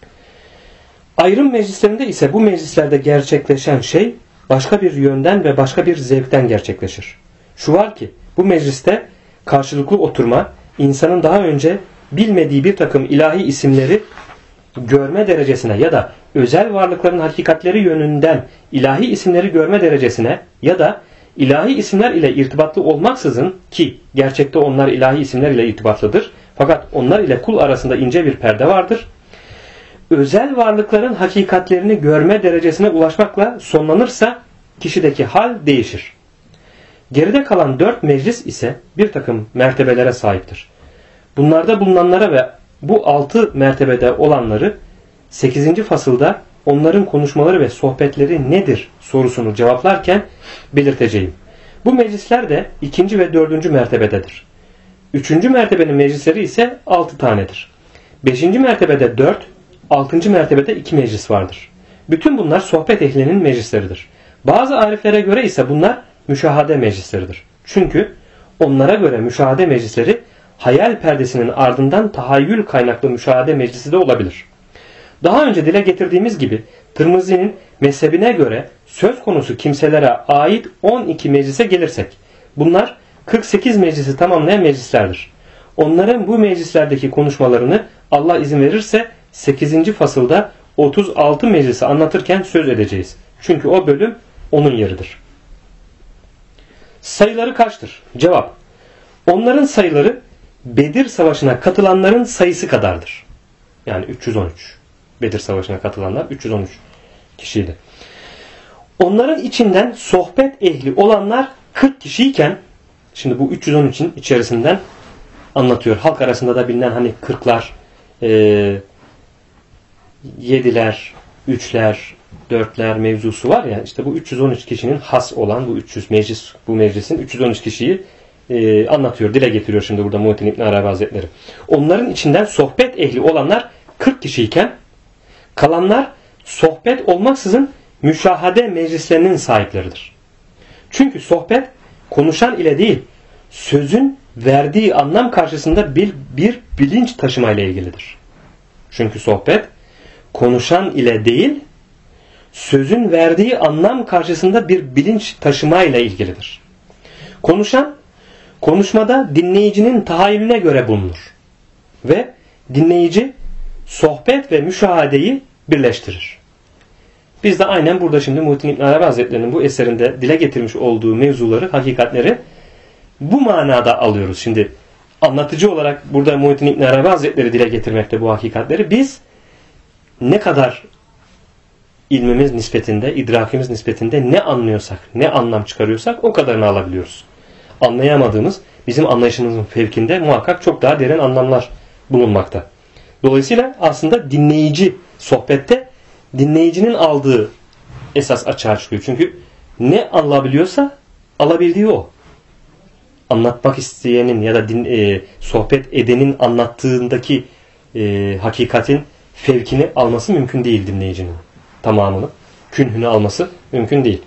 Speaker 1: Ayrım meclislerinde ise bu meclislerde gerçekleşen şey başka bir yönden ve başka bir zevkten gerçekleşir. Şu var ki bu mecliste karşılıklı oturma insanın daha önce bilmediği bir takım ilahi isimleri görme derecesine ya da özel varlıkların hakikatleri yönünden ilahi isimleri görme derecesine ya da ilahi isimler ile irtibatlı olmaksızın, ki gerçekte onlar ilahi isimler ile irtibatlıdır fakat onlar ile kul arasında ince bir perde vardır, özel varlıkların hakikatlerini görme derecesine ulaşmakla sonlanırsa kişideki hal değişir. Geride kalan 4 meclis ise bir takım mertebelere sahiptir. Bunlarda bulunanlara ve bu 6 mertebede olanları 8. fasılda onların konuşmaları ve sohbetleri nedir sorusunu cevaplarken belirteceğim. Bu meclisler de 2. ve 4. mertebededir. 3. mertebenin meclisleri ise 6 tanedir. 5. mertebede 4, 6. mertebede 2 meclis vardır. Bütün bunlar sohbet ehlinin meclisleridir. Bazı ariflere göre ise bunlar müşahade meclisleridir. Çünkü onlara göre müşahade meclisleri hayal perdesinin ardından tahayyül kaynaklı müşahade meclisi de olabilir. Daha önce dile getirdiğimiz gibi Tirmizi'nin mezhebine göre söz konusu kimselere ait 12 meclise gelirsek bunlar 48 meclisi tamamlayan meclislerdir. Onların bu meclislerdeki konuşmalarını Allah izin verirse 8. fasılda 36 meclisi anlatırken söz edeceğiz. Çünkü o bölüm onun yeridir. Sayıları kaçtır? Cevap: onların sayıları Bedir Savaşı'na katılanların sayısı kadardır. Yani 313. Bedir Savaşı'na katılanlar 313 kişiydi. Onların içinden sohbet ehli olanlar 40 kişiyken, şimdi bu 313'in içerisinden anlatıyor. Halk arasında da bilinen hani 40'lar, 7'ler, 3'ler, 4'ler mevzusu var ya, işte bu 313 kişinin has olan bu 300 meclis, bu meclisin 313 kişiyi anlatıyor, dile getiriyor şimdi burada Muhittin İbn Arabi Hazretleri. Onların içinden sohbet ehli olanlar 40 kişiyken kalanlar sohbet olmaksızın müşahade meclislerinin sahipleridir. Çünkü sohbet konuşan ile değil, sözün verdiği anlam karşısında bir bilinç taşımayla ilgilidir. Çünkü sohbet konuşan ile değil, sözün verdiği anlam karşısında bir bilinç taşımayla ilgilidir. Konuşan, konuşmada dinleyicinin tahayyülüne göre bulunur. Ve dinleyici sohbet ve müşahadeyi birleştirir. Biz de aynen burada şimdi Muhittin İbn Arabi Hazretleri'nin bu eserinde dile getirmiş olduğu mevzuları, hakikatleri bu manada alıyoruz. Şimdi anlatıcı olarak burada Muhittin İbn Arabi Hazretleri dile getirmekte bu hakikatleri. Biz ne kadar ilmimiz nispetinde, idrakimiz nispetinde ne anlıyorsak, ne anlam çıkarıyorsak o kadarını alabiliyoruz. Anlayamadığımız, bizim anlayışımızın fevkinde muhakkak çok daha derin anlamlar bulunmakta. Dolayısıyla aslında dinleyici, sohbette dinleyicinin aldığı esas açığa çıkıyor. Çünkü ne alabiliyorsa alabildiği o. Anlatmak isteyenin ya da sohbet edenin anlattığındaki hakikatin fevkini alması mümkün değil dinleyicinin. Tamamını, künhünü alması mümkün değil.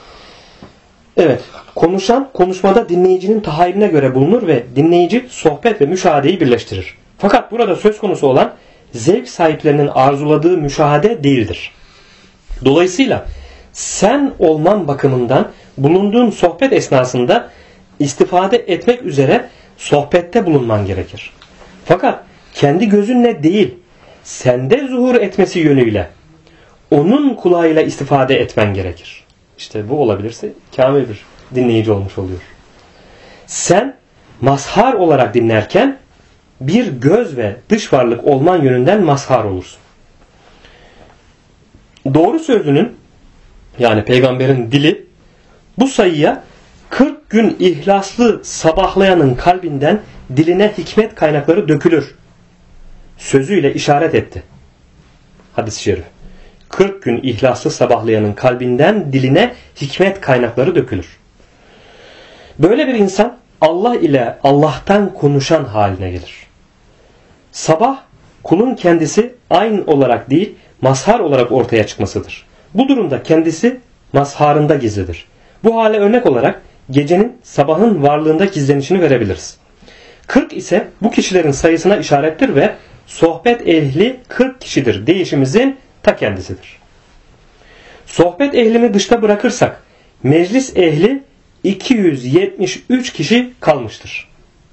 Speaker 1: Evet, konuşan konuşmada dinleyicinin tahayyülüne göre bulunur ve dinleyici sohbet ve müşahadeyi birleştirir. Fakat burada söz konusu olan zevk sahiplerinin arzuladığı müşahade değildir. Dolayısıyla sen olman bakımından bulunduğun sohbet esnasında istifade etmek üzere sohbette bulunman gerekir. Fakat kendi gözünle değil, sende zuhur etmesi yönüyle onun kulağıyla istifade etmen gerekir. İşte bu olabilirse kamil bir dinleyici olmuş oluyor. Sen mazhar olarak dinlerken bir göz ve dış varlık olman yönünden mazhar olursun. Doğru sözünün, yani peygamberin dili bu sayıya 40 gün ihlaslı sabahlayanın kalbinden diline hikmet kaynakları dökülür sözüyle işaret etti. Hadis-i şerif. 40 gün ihlaslı sabahlayanın kalbinden diline hikmet kaynakları dökülür. Böyle bir insan Allah ile Allah'tan konuşan haline gelir. Sabah kulun kendisi ayn olarak değil mazhar olarak ortaya çıkmasıdır. Bu durumda kendisi mazharında gizlidir. Bu hale örnek olarak gecenin sabahın varlığında gizlenişini verebiliriz. 40 ise bu kişilerin sayısına işarettir ve sohbet ehli 40 kişidir deyişimizin ta kendisidir. Sohbet ehlini dışta bırakırsak meclis ehli 273 kişi kalmıştır.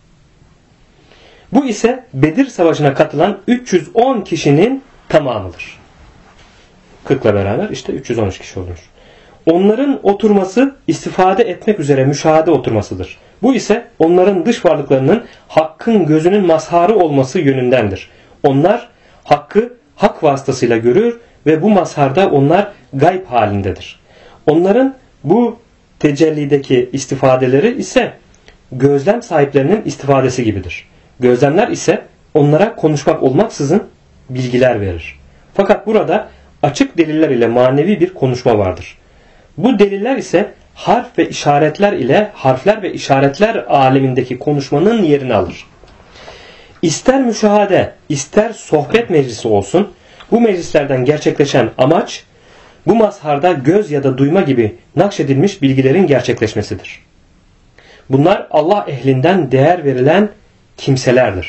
Speaker 1: Bu ise Bedir Savaşı'na katılan 310 kişinin tamamıdır. 40'la beraber işte 313 kişi oluyor. Onların oturması istifade etmek üzere müşahede oturmasıdır. Bu ise onların dış varlıklarının hakkın gözünün mazharı olması yönündendir. Onlar hakkı hak vasıtasıyla görür ve bu mazharda onlar gayb halindedir. Onların bu tecellideki istifadeleri ise gözlem sahiplerinin istifadesi gibidir. Gözlemler ise onlara konuşmak olmaksızın bilgiler verir. Fakat burada açık deliller ile manevi bir konuşma vardır. Bu deliller ise harf ve işaretler ile harfler ve işaretler alemindeki konuşmanın yerini alır. İster müşahede, ister sohbet meclisi olsun, bu meclislerden gerçekleşen amaç, bu mazharda göz ya da duyma gibi nakşedilmiş bilgilerin gerçekleşmesidir. Bunlar Allah ehlinden değer verilen kimselerdir.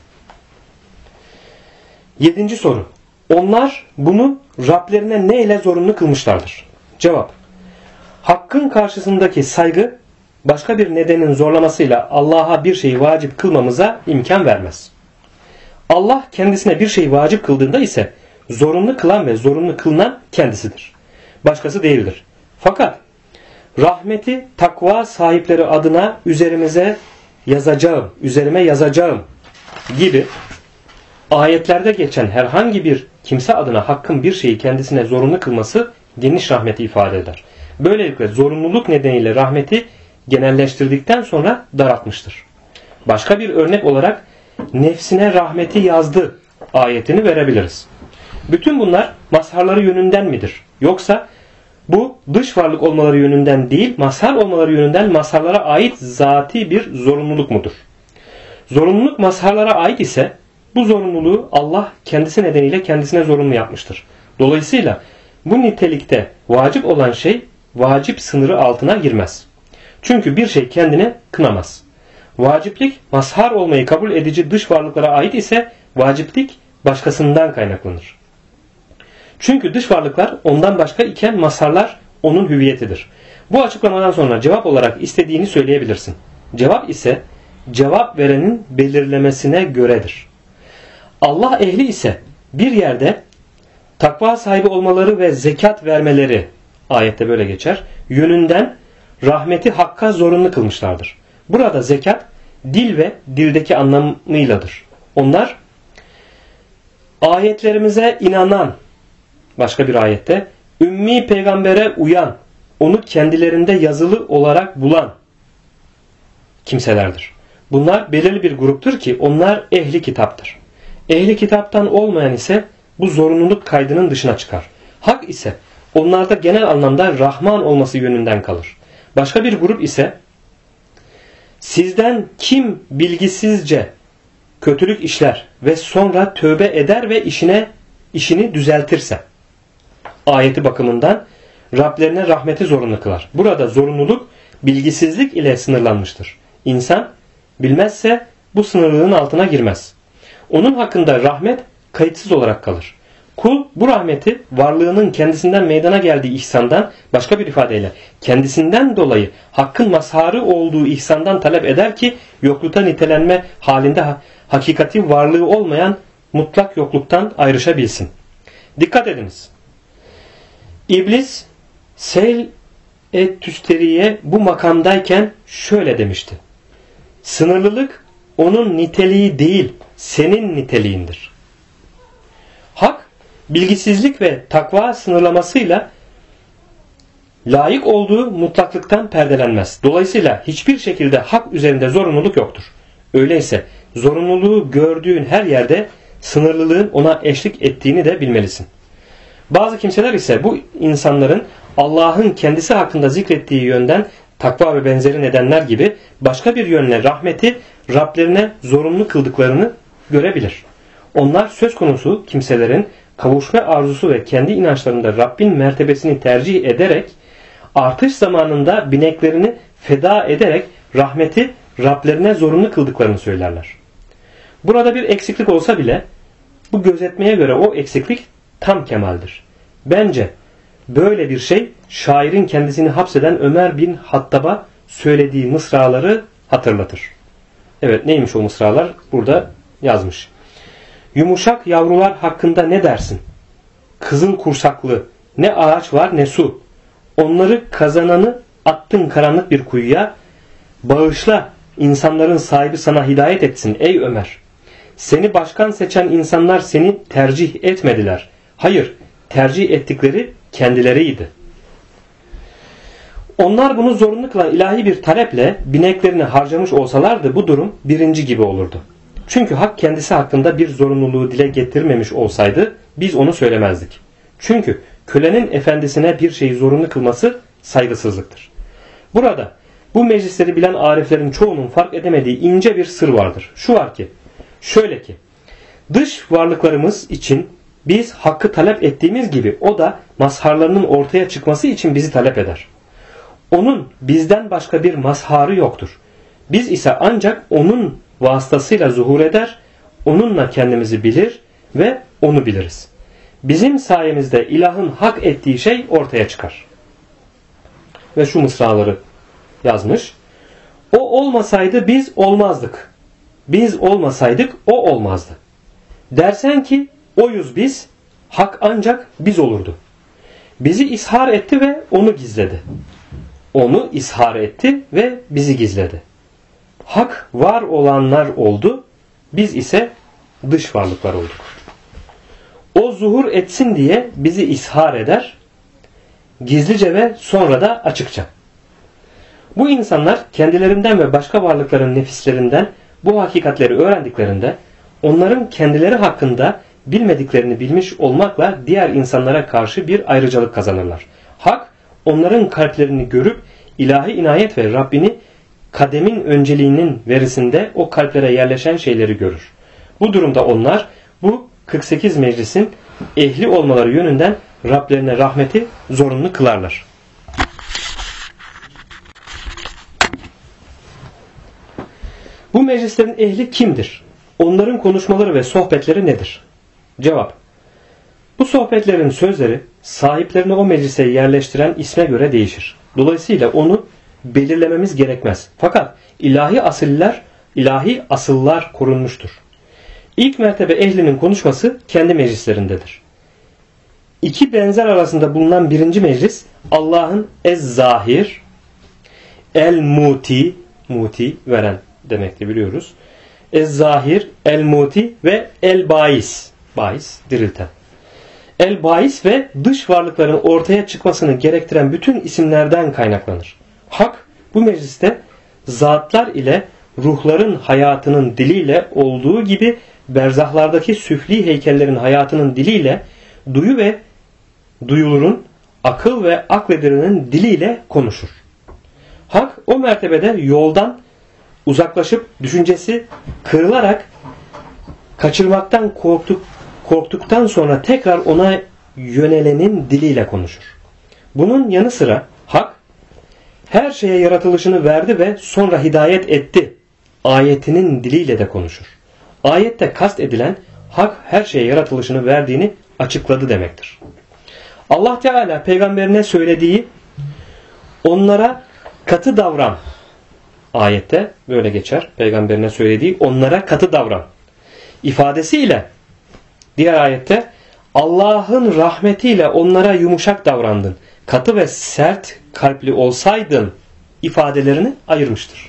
Speaker 1: 7. soru. Onlar bunu Rablerine ne ile zorunlu kılmışlardır? Cevap. Hakkın karşısındaki saygı başka bir nedenin zorlamasıyla Allah'a bir şeyi vacip kılmamıza imkan vermez. Allah kendisine bir şeyi vacip kıldığında ise zorunlu kılan ve zorunlu kılınan kendisidir. Başkası değildir. Fakat rahmeti takva sahipleri adına üzerime yazacağım gibi ayetlerde geçen herhangi bir kimse adına hakkın bir şeyi kendisine zorunlu kılması geniş rahmeti ifade eder. Böylelikle zorunluluk nedeniyle rahmeti genelleştirdikten sonra daraltmıştır. Başka bir örnek olarak nefsine rahmeti yazdı ayetini verebiliriz. Bütün bunlar mazharları yönünden midir? Yoksa bu dış varlık olmaları yönünden değil, mazhar olmaları yönünden mazharlara ait zati bir zorunluluk mudur? Zorunluluk mazharlara ait ise bu zorunluluğu Allah kendisi nedeniyle kendisine zorunlu yapmıştır. Dolayısıyla bu nitelikte vacip olan şey vacip sınırı altına girmez. Çünkü bir şey kendine kınamaz. Vaciplik mazhar olmayı kabul edici dış varlıklara ait ise vaciplik başkasından kaynaklanır. Çünkü dış varlıklar ondan başka iken mazharlar onun hüviyetidir. Bu açıklamadan sonra cevap olarak istediğini söyleyebilirsin. Cevap ise cevap verenin belirlemesine göredir. Allah ehli ise bir yerde takva sahibi olmaları ve zekat vermeleri, ayette böyle geçer, yönünden rahmeti hakka zorunlu kılmışlardır. Burada zekat dil ve dildeki anlamıyladır. Onlar ayetlerimize inanan, başka bir ayette ümmi peygambere uyan, onu kendilerinde yazılı olarak bulan kimselerdir. Bunlar belirli bir gruptur ki onlar ehli kitaptır. Ehli kitaptan olmayan ise bu zorunluluk kaydının dışına çıkar. Hak ise onlarda genel anlamda Rahman olması yönünden kalır. Başka bir grup ise sizden kim bilgisizce kötülük işler ve sonra tövbe eder ve işini düzeltirse ayeti bakımından Rablerine rahmeti zorunlu kılar. Burada zorunluluk bilgisizlik ile sınırlanmıştır. İnsan bilmezse bu sınırlığın altına girmez. Onun hakkında rahmet kayıtsız olarak kalır. Kul bu rahmeti varlığının kendisinden meydana geldiği ihsandan, başka bir ifadeyle kendisinden dolayı hakkın mazharı olduğu ihsandan talep eder ki yoklukta nitelenme halinde hakikati varlığı olmayan mutlak yokluktan ayrışabilsin. Dikkat ediniz. İblis Seyl-et-Tüsteri'ye bu makamdayken şöyle demişti. Sınırlılık onun niteliği değil, senin niteliğindir. Hak, bilgisizlik ve takva sınırlamasıyla layık olduğu mutlaklıktan perdelenmez. Dolayısıyla hiçbir şekilde hak üzerinde zorunluluk yoktur. Öyleyse zorunluluğu gördüğün her yerde sınırlılığın ona eşlik ettiğini de bilmelisin. Bazı kimseler ise bu insanların Allah'ın kendisi hakkında zikrettiği yönden takva ve benzeri nedenler gibi başka bir yönle rahmeti Rablerine zorunlu kıldıklarını görebilir. Onlar söz konusu kimselerin kavuşma arzusu ve kendi inançlarında Rabbin mertebesini tercih ederek artış zamanında bineklerini feda ederek rahmeti Rablerine zorunlu kıldıklarını söylerler. Burada bir eksiklik olsa bile bu gözetmeye göre o eksiklik tam kemaldir. Bence böyle bir şey şairin kendisini hapseden Ömer bin Hattab'a söylediği mısraları hatırlatır. Evet, neymiş o mısralar? Burada yazmış. Yumuşak yavrular hakkında ne dersin? kızıl kursaklı, ne ağaç var ne su. Onları kazananı attın karanlık bir kuyuya. Bağışla, insanların sahibi sana hidayet etsin ey Ömer. Seni başkan seçen insanlar seni tercih etmediler. Hayır, tercih ettikleri kendileriydi. Onlar bunu zorunlu kılan ilahi bir taleple bineklerini harcamış olsalardı bu durum birinci gibi olurdu. Çünkü hak kendisi hakkında bir zorunluluğu dile getirmemiş olsaydı biz onu söylemezdik. Çünkü kölenin efendisine bir şeyi zorunlu kılması saygısızlıktır. Burada bu meclisleri bilen ariflerin çoğunun fark edemediği ince bir sır vardır. Şu var ki, şöyle ki, dış varlıklarımız için biz hakkı talep ettiğimiz gibi o da mazharlarının ortaya çıkması için bizi talep eder. Onun bizden başka bir mazharı yoktur. Biz ise ancak onun vasıtasıyla zuhur eder, onunla kendimizi bilir ve onu biliriz. Bizim sayemizde ilahın hak ettiği şey ortaya çıkar. Ve şu mısraları yazmış. O olmasaydı biz olmazdık. Biz olmasaydık o olmazdı. Dersen ki oyuz biz, hak ancak biz olurdu. Bizi ishar etti ve onu gizledi. Onu ishar etti ve bizi gizledi. Hak var olanlar oldu, biz ise dış varlıklar olduk. O zuhur etsin diye bizi ishar eder, gizlice ve sonra da açıkça. Bu insanlar kendilerinden ve başka varlıkların nefislerinden bu hakikatleri öğrendiklerinde onların kendileri hakkında bilmediklerini bilmiş olmakla diğer insanlara karşı bir ayrıcalık kazanırlar. Hak onların kalplerini görüp ilahi inayet ve Rabbini kademin önceliğinin verisinde o kalplere yerleşen şeyleri görür. Bu durumda onlar bu 48 meclisin ehli olmaları yönünden Rablerine rahmeti zorunlu kılarlar. Bu meclislerin ehli kimdir? Onların konuşmaları ve sohbetleri nedir? Cevap: bu sohbetlerin sözleri sahiplerini o meclise yerleştiren isme göre değişir. Dolayısıyla onu belirlememiz gerekmez. Fakat ilahi asıllar korunmuştur. İlk mertebe ehlinin konuşması kendi meclislerindedir. İki benzer arasında bulunan birinci meclis Allah'ın Ez-Zahir, El-Muti, muti veren demekti biliyoruz. Ez-Zahir, El-Muti ve El-Bais, Bais dirilten. El-Bais ve dış varlıkların ortaya çıkmasını gerektiren bütün isimlerden kaynaklanır. Hak bu mecliste zatlar ile ruhların hayatının diliyle olduğu gibi berzahlardaki süfli heykellerin hayatının diliyle duyu ve duyulurun, akıl ve akledirinin diliyle konuşur. Hak o mertebede yoldan uzaklaşıp düşüncesi kırılarak kaçırmaktan korktuktan sonra tekrar ona yönelenin diliyle konuşur. Bunun yanı sıra Hak her şeye yaratılışını verdi ve sonra hidayet etti ayetinin diliyle de konuşur. Ayette kast edilen Hak her şeye yaratılışını verdiğini açıkladı demektir. Allah Teala peygamberine söylediği onlara katı davran, ayette böyle geçer, peygamberine söylediği onlara katı davran ifadesiyle diğer ayette Allah'ın rahmetiyle onlara yumuşak davrandın, katı ve sert kalpli olsaydın ifadelerini ayırmıştır.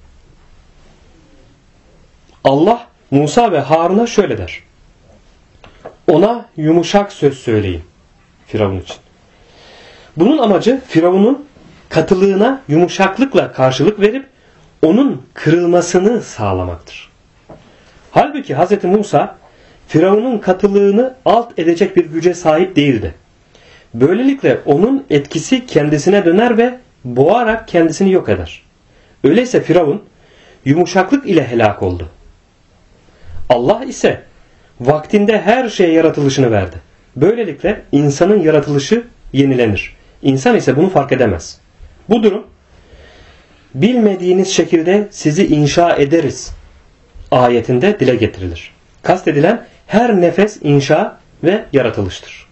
Speaker 1: Allah Musa ve Harun'a şöyle der: ona yumuşak söz söyleyin Firavun için. Bunun amacı Firavun'un katılığına yumuşaklıkla karşılık verip onun kırılmasını sağlamaktır. Halbuki Hz. Musa Firavun'un katılığını alt edecek bir güce sahip değildi. Böylelikle onun etkisi kendisine döner ve boğarak kendisini yok eder. Öyleyse Firavun yumuşaklık ile helak oldu. Allah ise vaktinde her şeye yaratılışını verdi. Böylelikle insanın yaratılışı yenilenir. İnsan ise bunu fark edemez. Bu durum bilmediğiniz şekilde sizi inşa ederiz ayetinde dile getirilir. Kastedilen her nefes inşa ve yaratılıştır.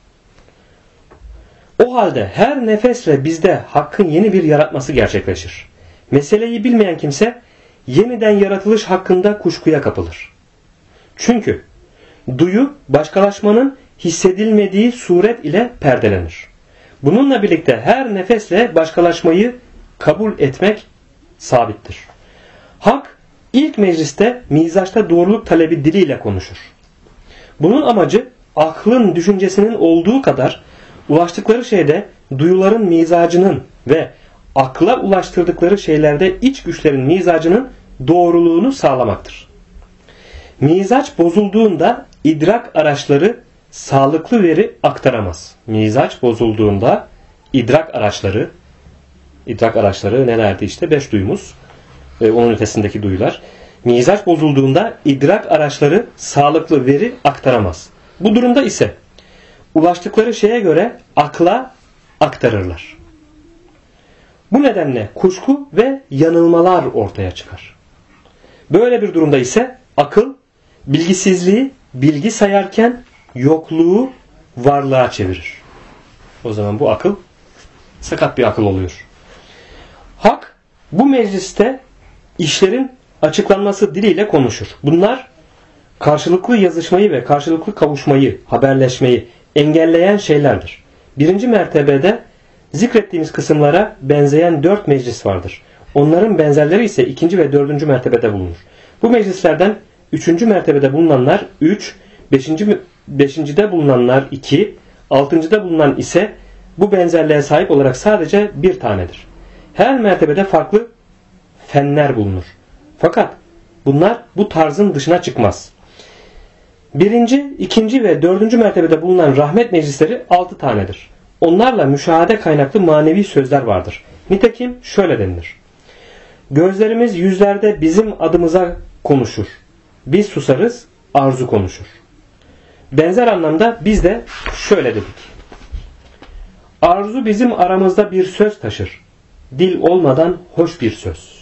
Speaker 1: O halde her nefesle bizde Hakk'ın yeni bir yaratması gerçekleşir. Meseleyi bilmeyen kimse yeniden yaratılış hakkında kuşkuya kapılır. Çünkü duyu başkalaşmanın hissedilmediği suret ile perdelenir. Bununla birlikte her nefesle başkalaşmayı kabul etmek sabittir. Hak ilk mecliste mizaçta doğruluk talebi diliyle konuşur. Bunun amacı aklın düşüncesinin olduğu kadar ulaştıkları şeyde duyuların mizacının ve akla ulaştırdıkları şeylerde iç güçlerin mizacının doğruluğunu sağlamaktır. Mizaç bozulduğunda idrak araçları sağlıklı veri aktaramaz. Mizaç bozulduğunda idrak araçları nelerdi işte? 5 duyumuz. Onun ötesindeki duyular. Mizaç bozulduğunda idrak araçları sağlıklı veri aktaramaz. Bu durumda ise ulaştıkları şeye göre akla aktarırlar. Bu nedenle kuşku ve yanılmalar ortaya çıkar. Böyle bir durumda ise akıl bilgisizliği bilgi sayarken yokluğu varlığa çevirir. O zaman bu akıl sakat bir akıl oluyor. Hak bu mecliste işlerin açıklanması diliyle konuşur. Bunlar karşılıklı yazışmayı ve karşılıklı kavuşmayı, haberleşmeyi engelleyen şeylerdir. Birinci mertebede zikrettiğimiz kısımlara benzeyen 4 meclis vardır. Onların benzerleri ise 2. ve 4. mertebede bulunur. Bu meclislerden 3. mertebede bulunanlar 3, 5.'de bulunanlar 2, 6.'da bulunan ise bu benzerliğe sahip olarak sadece bir tanedir. Her mertebede farklı fenler bulunur. Fakat bunlar bu tarzın dışına çıkmaz. 1., 2. ve 4. mertebede bulunan rahmet meclisleri 6 tanedir. Onlarla müşahede kaynaklı manevi sözler vardır. Nitekim şöyle denilir. Gözlerimiz yüzlerde bizim adımıza konuşur. Biz susarız, arzu konuşur. Benzer anlamda biz de şöyle dedik. Arzu bizim aramızda bir söz taşır. Dil olmadan hoş bir söz.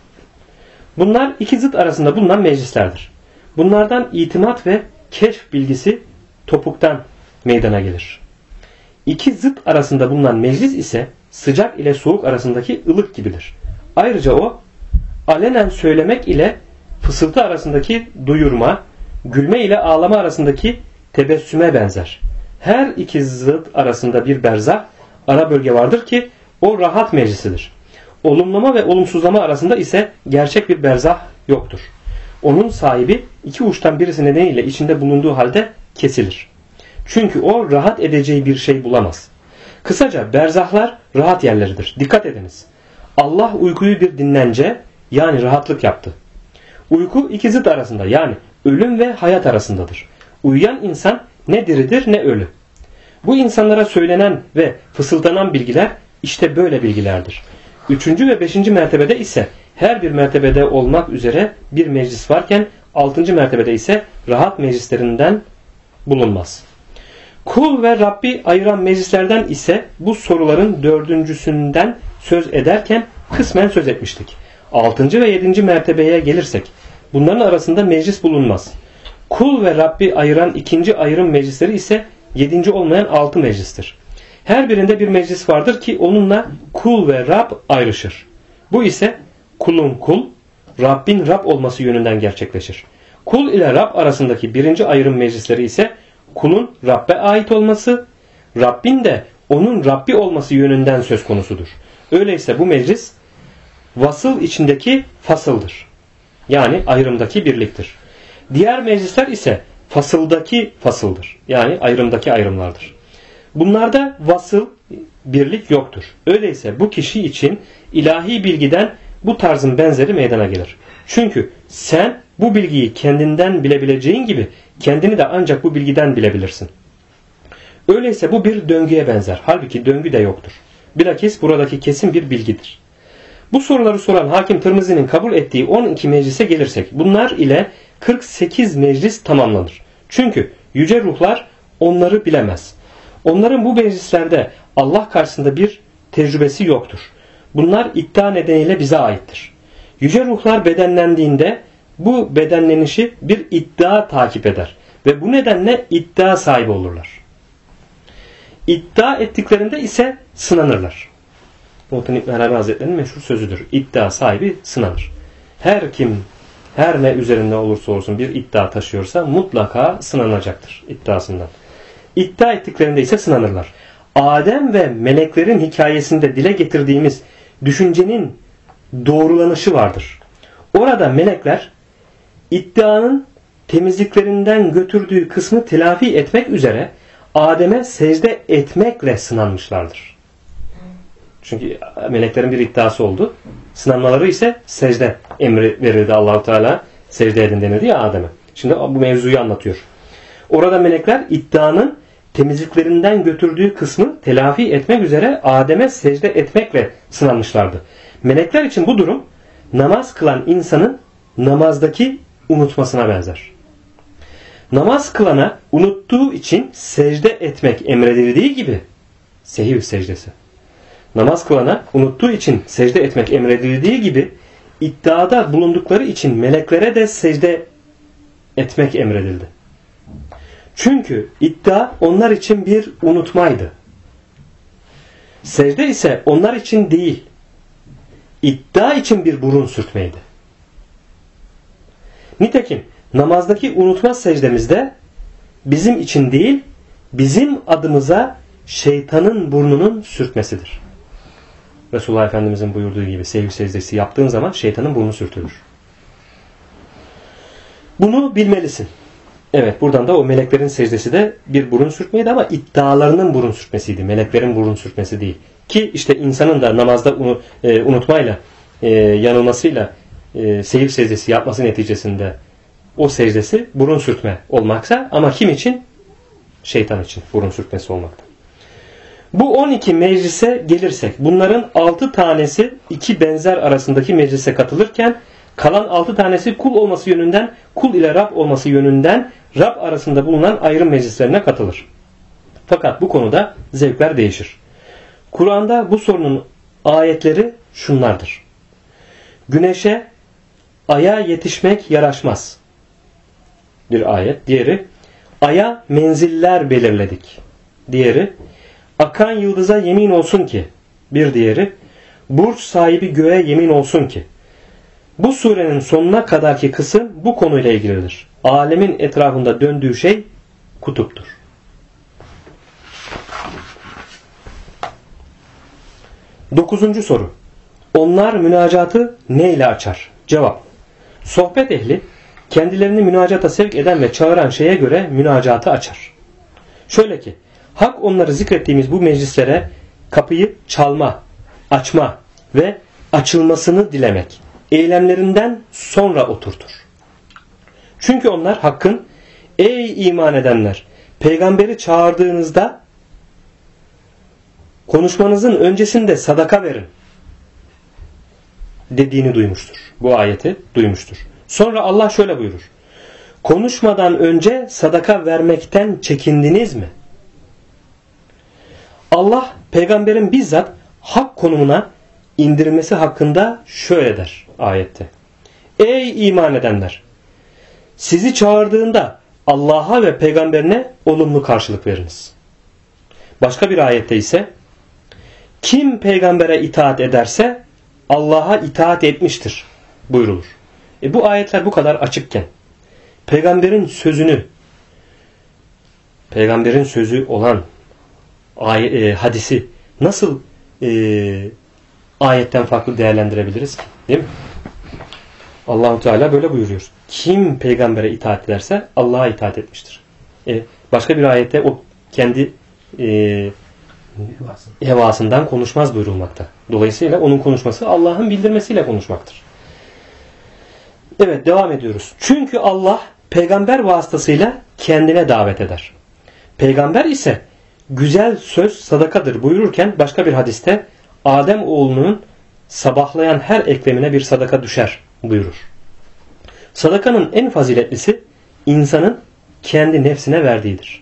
Speaker 1: Bunlar iki zıt arasında bulunan meclislerdir. Bunlardan itimat ve keşf bilgisi topuktan meydana gelir. İki zıt arasında bulunan meclis ise sıcak ile soğuk arasındaki ılık gibidir. Ayrıca o alenen söylemek ile fısıltı arasındaki duyurma, gülme ile ağlama arasındaki tebessüme benzer. Her iki zıt arasında bir berzah, ara bölge vardır ki o rahat meclisidir. Olumlama ve olumsuzlama arasında ise gerçek bir berzah yoktur. Onun sahibi iki uçtan birisi nedeniyle içinde bulunduğu halde kesilir. Çünkü o rahat edeceği bir şey bulamaz. Kısaca berzahlar rahat yerleridir. Dikkat ediniz. Allah uykuyu bir dinlence yani rahatlık yaptı. Uyku iki zıt arasında yani ölüm ve hayat arasındadır. Uyuyan insan ne diridir ne ölü. Bu insanlara söylenen ve fısıldanan bilgiler işte böyle bilgilerdir. 3. ve 5. mertebede ise her bir mertebede olmak üzere bir meclis varken 6. mertebede ise rahat meclislerinden bulunmaz. Kul ve Rabbi ayıran meclislerden ise bu soruların 4.'sünden söz ederken kısmen söz etmiştik. 6. ve 7. mertebeye gelirsek bunların arasında meclis bulunmaz. Kul ve Rabbi ayıran 2. ayrım meclisleri ise 7. olmayan 6 meclistir. Her birinde bir meclis vardır ki onunla kul ve Rab ayrışır. Bu ise kulun kul, Rabbin Rab olması yönünden gerçekleşir. Kul ile Rab arasındaki 1. ayrım meclisleri ise kulun Rabbe ait olması, Rabbin de onun Rabbi olması yönünden söz konusudur. Öyleyse bu meclis vasıl içindeki fasıldır. Yani ayrımdaki birliktir. Diğer meclisler ise fasıldaki fasıldır. Yani ayrımdaki ayrımlardır. Bunlarda vasıl, birlik yoktur. Öyleyse bu kişi için ilahi bilgiden bu tarzın benzeri meydana gelir. Çünkü sen bu bilgiyi kendinden bilebileceğin gibi kendini de ancak bu bilgiden bilebilirsin. Öyleyse bu bir döngüye benzer. Halbuki döngü de yoktur. Bilakis buradaki kesin bir bilgidir. Bu soruları soran Hakim Tirmizi'nin kabul ettiği 12 meclise gelirsek bunlar ile 48 meclis tamamlanır. Çünkü yüce ruhlar onları bilemez. Onların bu meclislerde Allah karşısında bir tecrübesi yoktur. Bunlar iddia nedeniyle bize aittir. Yüce ruhlar bedenlendiğinde bu bedenlenişi bir iddia takip eder ve bu nedenle iddia sahibi olurlar. İddia ettiklerinde ise sınanırlar. Muhittin İbn Arabi Hazretleri'nin meşhur sözüdür. İddia sahibi sınanır. Her kim her ne üzerinde olursa olsun bir iddia taşıyorsa mutlaka sınanacaktır iddiasından. İddia ettiklerinde ise sınanırlar. Adem ve meleklerin hikayesinde dile getirdiğimiz düşüncenin doğrulanışı vardır. Orada melekler iddianın temizliklerinden götürdüğü kısmı telafi etmek üzere Adem'e secde etmekle sınanmışlardır. Çünkü meleklerin bir iddiası oldu. Sınanmaları ise secde emri verildi. Allah-u Teala secde edin denildi ya Adem'e. Şimdi bu mevzuyu anlatıyor. Orada melekler iddianın temizliklerinden götürdüğü kısmı telafi etmek üzere Adem'e secde etmekle sınanmışlardı. Melekler için bu durum namaz kılan insanın namazdaki unutmasına benzer. Namaz kılana unuttuğu için secde etmek emredildiği gibi sehiv secdesi. Namaz kılana unuttuğu için secde etmek emredildiği gibi iddiada bulundukları için meleklere de secde etmek emredildi. Çünkü iddia onlar için bir unutmaydı. Secde ise onlar için değil, iddia için bir burun sürtmeydi. Nitekim namazdaki unutma secdemizde bizim için değil, bizim adımıza şeytanın burnunun sürtmesidir. Resulullah Efendimizin buyurduğu gibi sehiv secdesi yaptığın zaman şeytanın burnu sürtülür. Bunu bilmelisin. Evet, buradan da o meleklerin secdesi de bir burun sürtmeydi ama iddialarının burun sürtmesiydi. Meleklerin burun sürtmesi değil. Ki işte insanın da namazda unutmayla, yanılmasıyla sehiv secdesi yapması neticesinde o secdesi burun sürtme olmaksa ama kim için? Şeytan için burun sürtmesi olmakta. Bu 12 meclise gelirsek bunların 6 tanesi iki benzer arasındaki meclise katılırken kalan 6 tanesi kul olması yönünden, kul ile Rab olması yönünden Rab arasında bulunan ayrım meclislerine katılır. Fakat bu konuda zevkler değişir. Kur'an'da bu sorunun ayetleri şunlardır. Güneşe, aya yetişmek yaraşmaz. Bir ayet. Diğeri, aya menziller belirledik. Diğeri, akan yıldıza yemin olsun ki. Bir diğeri, burç sahibi göğe yemin olsun ki. Bu surenin sonuna kadarki kısım bu konuyla ilgilidir. Alemin etrafında döndüğü şey kutuptur. Dokuzuncu soru. Onlar münacatı neyle açar? Cevap. Sohbet ehli kendilerini münacata sevk eden ve çağıran şeye göre münacatı açar. Şöyle ki, hak onları zikrettiğimiz bu meclislere kapıyı çalma, açma ve açılmasını dilemek eylemlerinden sonra oturtur. Çünkü onlar hakkın ey iman edenler peygamberi çağırdığınızda konuşmanızın öncesinde sadaka verin dediğini duymuştur. Bu ayeti duymuştur. Sonra Allah şöyle buyurur. Konuşmadan önce sadaka vermekten çekindiniz mi? Allah peygamberin bizzat hak konumuna indirilmesi hakkında şöyle der ayette. Ey iman edenler! Sizi çağırdığında Allah'a ve peygamberine olumlu karşılık veriniz. Başka bir ayette ise kim peygambere itaat ederse Allah'a itaat etmiştir buyrulur. Bu ayetler bu kadar açıkken peygamberin sözü olan hadisi nasıl ayetten farklı değerlendirebiliriz ki? Değil mi? Allah-u Teala böyle buyuruyor. Kim peygambere itaat ederse Allah'a itaat etmiştir. Başka bir ayette o kendi hevasından konuşmaz buyurulmakta. Dolayısıyla onun konuşması Allah'ın bildirmesiyle konuşmaktır. Evet, devam ediyoruz. Çünkü Allah peygamber vasıtasıyla kendine davet eder. Peygamber ise güzel söz sadakadır buyururken başka bir hadiste Adem oğlunun sabahlayan her eklemine bir sadaka düşer buyurur. Sadakanın en faziletlisi insanın kendi nefsine verdiğidir.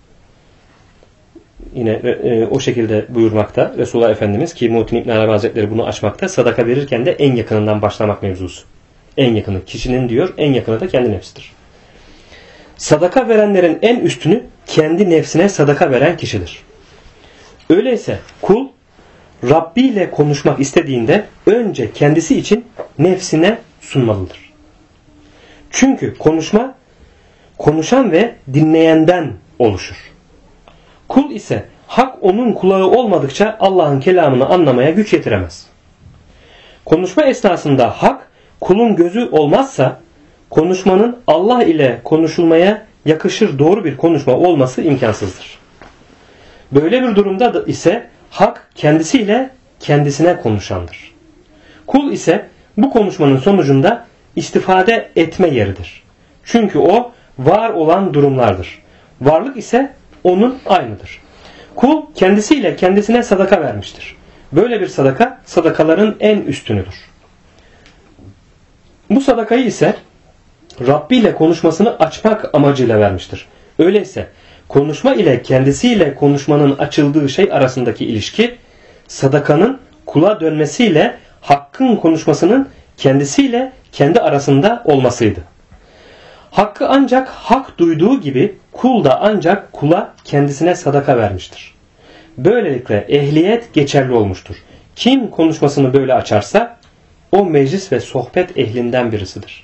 Speaker 1: Yine o şekilde buyurmakta Resulullah Efendimiz ki Muhittin İbn Arabi Hazretleri bunu açmakta. Sadaka verirken de en yakınından başlamak mevzusu. En yakını kişinin diyor, en yakını da kendi nefsidir. Sadaka verenlerin en üstünü kendi nefsine sadaka veren kişidir. Öyleyse kul Rabbi ile konuşmak istediğinde önce kendisi için nefsine sunmalıdır. Çünkü konuşma konuşan ve dinleyenden oluşur. Kul ise hak onun kulağı olmadıkça Allah'ın kelamını anlamaya güç yetiremez. Konuşma esnasında hak kulun gözü olmazsa konuşmanın Allah ile konuşulmaya yakışır doğru bir konuşma olması imkansızdır. Böyle bir durumda ise hak kendisiyle kendisine konuşandır. Kul ise bu konuşmanın sonucunda istifade etme yeridir. Çünkü o var olan durumlardır. Varlık ise onun aynıdır. Kul kendisiyle kendisine sadaka vermiştir. Böyle bir sadaka sadakaların en üstünüdür. Bu sadakayı ise Rabbi ile konuşmasını açmak amacıyla vermiştir. Öyleyse konuşma ile kendisiyle konuşmanın açıldığı şey arasındaki ilişki sadakanın kula dönmesiyle hakkın konuşmasının kendisiyle kendi arasında olmasıydı. Hakkı ancak hak duyduğu gibi kul da ancak kula kendisine sadaka vermiştir. Böylelikle ehliyet geçerli olmuştur. Kim konuşmasını böyle açarsa o meclis ve sohbet ehlinden birisidir.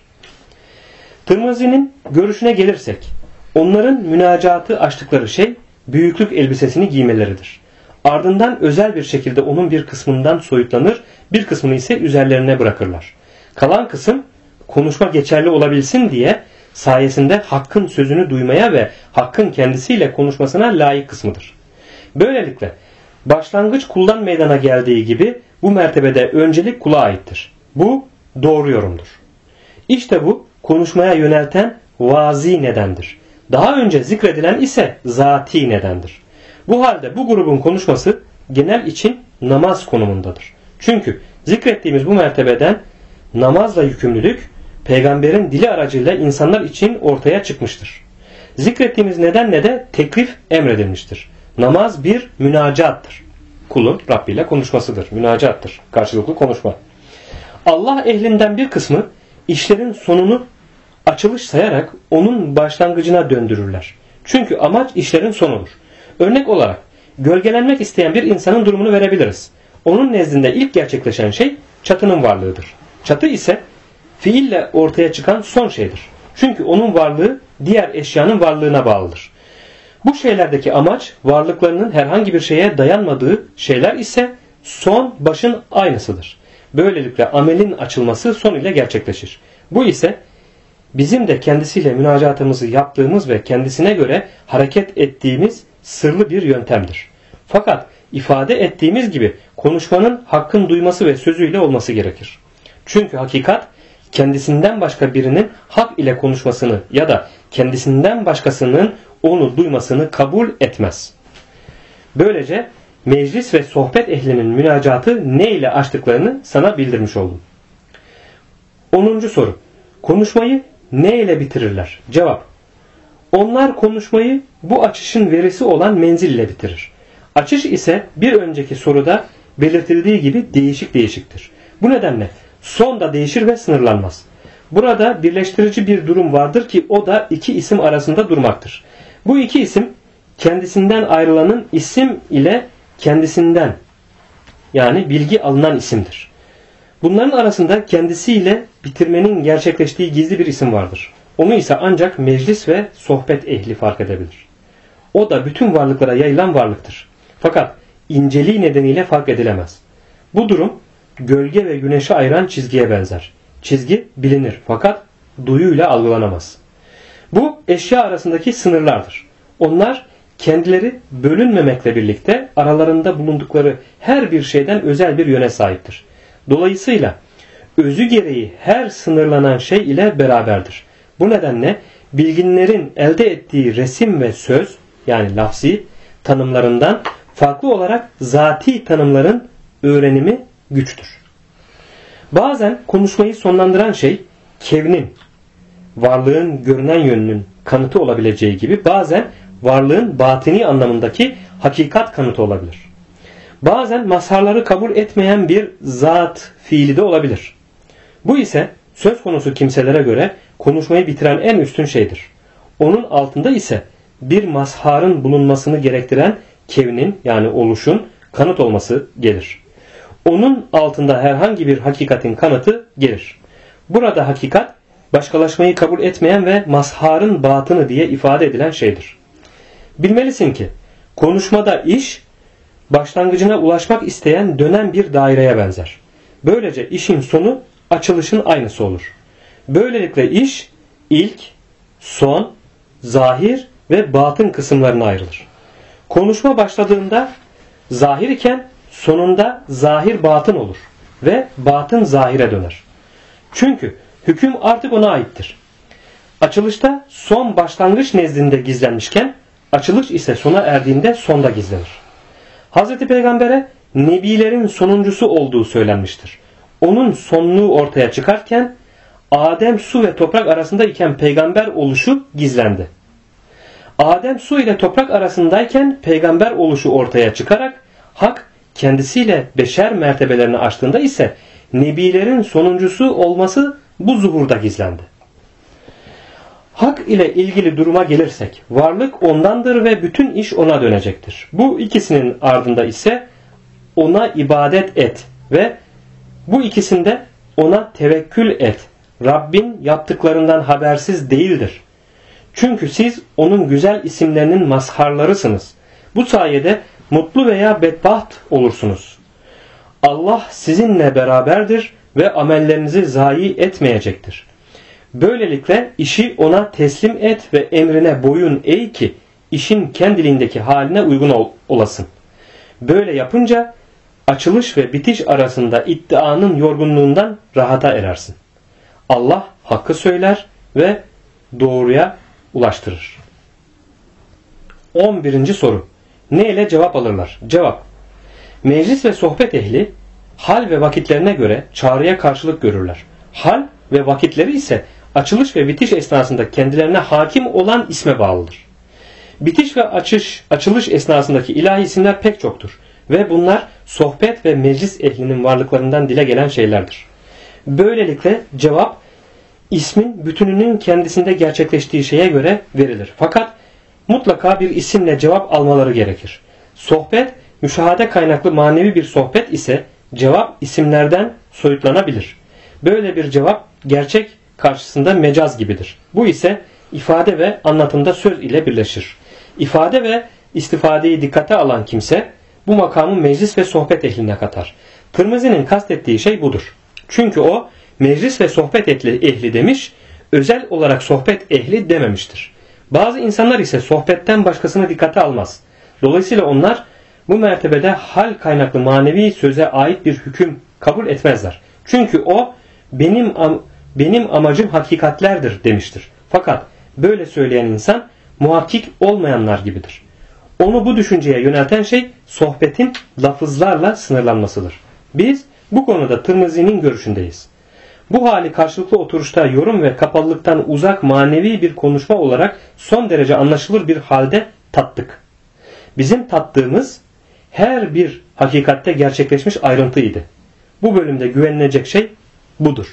Speaker 1: Tirmizi'nin görüşüne gelirsek onların münacatı açtıkları şey büyüklük elbisesini giymeleridir. Ardından özel bir şekilde onun bir kısmından soyutlanır, bir kısmını ise üzerlerine bırakırlar. Kalan kısım konuşma geçerli olabilsin diye sayesinde hakkın sözünü duymaya ve hakkın kendisiyle konuşmasına layık kısmıdır. Böylelikle başlangıç kuldan meydana geldiği gibi bu mertebede öncelik kula aittir. Bu doğru yorumdur. İşte bu konuşmaya yönelten vazi nedendir. Daha önce zikredilen ise zati nedendir. Bu halde bu grubun konuşması genel için namaz konumundadır. Çünkü zikrettiğimiz bu mertebeden namazla yükümlülük peygamberin dili aracıyla insanlar için ortaya çıkmıştır. Zikrettiğimiz nedenle de teklif emredilmiştir. Namaz bir münacattır. Kulun Rabbi ile konuşmasıdır. Münacattır. Karşılıklı konuşma. Allah ehlinden bir kısmı işlerin sonunu açılış sayarak onun başlangıcına döndürürler. Çünkü amaç işlerin sonudur. Örnek olarak gölgelenmek isteyen bir insanın durumunu verebiliriz. Onun nezdinde ilk gerçekleşen şey çatının varlığıdır. Çatı ise fiille ortaya çıkan son şeydir. Çünkü onun varlığı diğer eşyanın varlığına bağlıdır. Bu şeylerdeki amaç varlıklarının herhangi bir şeye dayanmadığı şeyler ise son başın aynısıdır. Böylelikle amelin açılması son ile gerçekleşir. Bu ise bizim de kendisiyle münacatımızı yaptığımız ve kendisine göre hareket ettiğimiz sırlı bir yöntemdir. Fakat ifade ettiğimiz gibi konuşmanın hakkın duyması ve sözüyle olması gerekir. Çünkü hakikat kendisinden başka birinin hak ile konuşmasını ya da kendisinden başkasının onu duymasını kabul etmez. Böylece meclis ve sohbet ehlinin münacatı ne ile açtıklarını sana bildirmiş oldum. 10. soru. Konuşmayı ne ile bitirirler? Cevap. Onlar konuşmayı bu açışın verisi olan menzil ile bitirir. Açış ise bir önceki soruda belirtildiği gibi değişiktir. Bu nedenle son da değişir ve sınırlanmaz. Burada birleştirici bir durum vardır ki o da iki isim arasında durmaktır. Bu iki isim kendisinden ayrılanın isim ile kendisinden yani bilgi alınan isimdir. Bunların arasında kendisiyle bitirmenin gerçekleştiği gizli bir isim vardır. Onu ise ancak meclis ve sohbet ehli fark edebilir. O da bütün varlıklara yayılan varlıktır. Fakat inceliği nedeniyle fark edilemez. Bu durum gölge ve güneşi ayıran çizgiye benzer. Çizgi bilinir fakat duyuyla algılanamaz. Bu eşya arasındaki sınırlardır. Onlar kendileri bölünmemekle birlikte aralarında bulundukları her bir şeyden özel bir yöne sahiptir. Dolayısıyla özü gereği her sınırlanan şey ile beraberdir. Bu nedenle bilginlerin elde ettiği resim ve söz yani lafzi tanımlarından farklı olarak zati tanımların öğrenimi güçtür. Bazen konuşmayı sonlandıran şey kevnin, varlığın görünen yönünün kanıtı olabileceği gibi bazen varlığın batini anlamındaki hakikat kanıtı olabilir. Bazen mazharları kabul etmeyen bir zat fiili de olabilir. Bu ise söz konusu kimselere göre konuşmayı bitiren en üstün şeydir. Onun altında ise bir mazharın bulunmasını gerektiren kevnin yani oluşun kanıt olması gelir. Onun altında herhangi bir hakikatin kanıtı gelir. Burada hakikat başkalaşmayı kabul etmeyen ve mazharın batını diye ifade edilen şeydir. Bilmelisin ki Konuşmada iş, başlangıcına ulaşmak isteyen dönen bir daireye benzer. Böylece işin sonu açılışın aynısı olur. Böylelikle iş ilk, son, zahir ve batın kısımlarına ayrılır. Konuşma başladığında zahir iken sonunda zahir batın olur ve batın zahire döner. Çünkü hüküm artık ona aittir. Açılışta son başlangıç nezdinde gizlenmişken açılış ise sona erdiğinde sonda gizlenir. Hz. Peygamber'e nebilerin sonuncusu olduğu söylenmiştir. Onun sonluğu ortaya çıkarken Adem su ve toprak arasında iken peygamber oluşu gizlendi. Adem su ile toprak arasındayken peygamber oluşu ortaya çıkarak hak kendisiyle beşer mertebelerini aştığında ise nebilerin sonuncusu olması bu zuhurda gizlendi. Hak ile ilgili duruma gelirsek varlık ondandır ve bütün iş ona dönecektir. Bu ikisinin ardında ise ona ibadet et ve bu ikisinde ona tevekkül et. Rabbin yaptıklarından habersiz değildir. Çünkü siz onun güzel isimlerinin mazharlarısınız. Bu sayede mutlu veya bedbaht olursunuz. Allah sizinle beraberdir ve amellerinizi zayi etmeyecektir. Böylelikle işi ona teslim et ve emrine boyun eğ ki işin kendiliğindeki haline uygun olasın. Böyle yapınca açılış ve bitiş arasında iddianın yorgunluğundan rahata erersin. Allah hakkı söyler ve doğruya ulaştırır. 11. soru. Ne ile cevap alırlar? Cevap. Meclis ve sohbet ehli hal ve vakitlerine göre çağrıya karşılık görürler. Hal ve vakitleri ise açılış ve bitiş esnasında kendilerine hakim olan isme bağlıdır. Bitiş ve açılış esnasındaki ilahi isimler pek çoktur ve bunlar sohbet ve meclis ehlinin varlıklarından dile gelen şeylerdir. Böylelikle cevap ismin bütününün kendisinde gerçekleştiği şeye göre verilir. Fakat mutlaka bir isimle cevap almaları gerekir. Sohbet müşahede kaynaklı manevi bir sohbet ise cevap isimlerden soyutlanabilir. Böyle bir cevap gerçek karşısında mecaz gibidir. Bu ise ifade ve anlatımda söz ile birleşir. İfade ve istifadeyi dikkate alan kimse bu makamı meclis ve sohbet ehline katar. Tirmizi'nin kastettiği şey budur. Çünkü o meclis ve sohbet ehli demiş, özel olarak sohbet ehli dememiştir. Bazı insanlar ise sohbetten başkasını dikkate almaz. Dolayısıyla onlar bu mertebede hal kaynaklı manevi söze ait bir hüküm kabul etmezler. Çünkü o benim amacım hakikatlerdir demiştir. Fakat böyle söyleyen insan muhakkik olmayanlar gibidir. Onu bu düşünceye yönelten şey sohbetin lafızlarla sınırlanmasıdır. Biz bu konuda Tirmizi'nin görüşündeyiz. Bu hali karşılıklı oturuşta yorum ve kapalılıktan uzak manevi bir konuşma olarak son derece anlaşılır bir halde tattık. Bizim tattığımız her bir hakikatte gerçekleşmiş ayrıntıydı. Bu bölümde güvenilecek şey budur.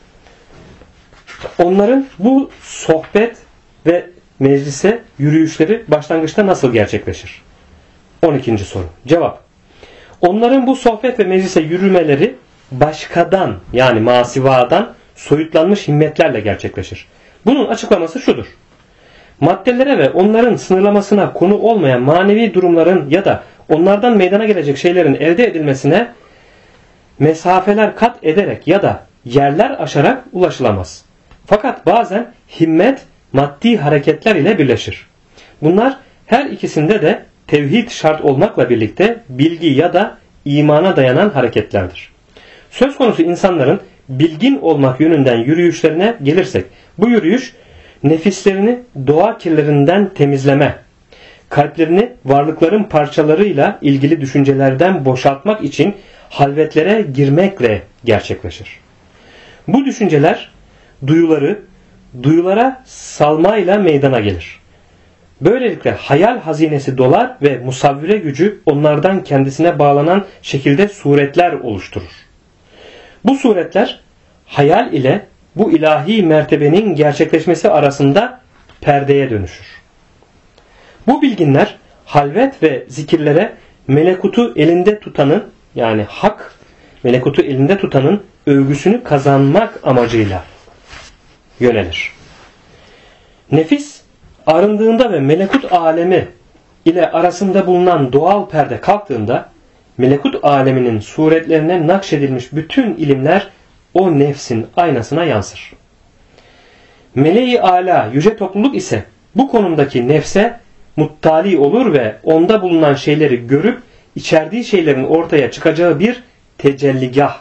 Speaker 1: Onların bu sohbet ve meclise yürüyüşleri başlangıçta nasıl gerçekleşir? 12. soru. Cevap. Onların bu sohbet ve meclise yürümeleri başkadan yani masivadan soyutlanmış himmetlerle gerçekleşir. Bunun açıklaması şudur. Maddelere ve onların sınırlamasına konu olmayan manevi durumların ya da onlardan meydana gelecek şeylerin elde edilmesine mesafeler kat ederek ya da yerler aşarak ulaşılamaz. Fakat bazen himmet maddi hareketler ile birleşir. Bunlar her ikisinde de tevhid şart olmakla birlikte bilgi ya da imana dayanan hareketlerdir. Söz konusu insanların bilgin olmak yönünden yürüyüşlerine gelirsek, bu yürüyüş nefislerini doğa kirlerinden temizleme, kalplerini varlıkların parçalarıyla ilgili düşüncelerden boşaltmak için halvetlere girmekle gerçekleşir. Bu düşünceler duyulara salmayla meydana gelir. Böylelikle hayal hazinesi dolar ve musavvire gücü onlardan kendisine bağlanan şekilde suretler oluşturur. Bu suretler hayal ile bu ilahi mertebenin gerçekleşmesi arasında perdeye dönüşür. Bu bilginler halvet ve zikirlere melekutu elinde tutanın yani hak melekutu elinde tutanın övgüsünü kazanmak amacıyla yönelir. Nefis arındığında ve melekut alemi ile arasında bulunan doğal perde kalktığında melekut aleminin suretlerine nakşedilmiş bütün ilimler o nefsin aynasına yansır. Meleği âlâ yüce topluluk ise bu konumdaki nefse muttali olur ve onda bulunan şeyleri görüp içerdiği şeylerin ortaya çıkacağı bir tecelligah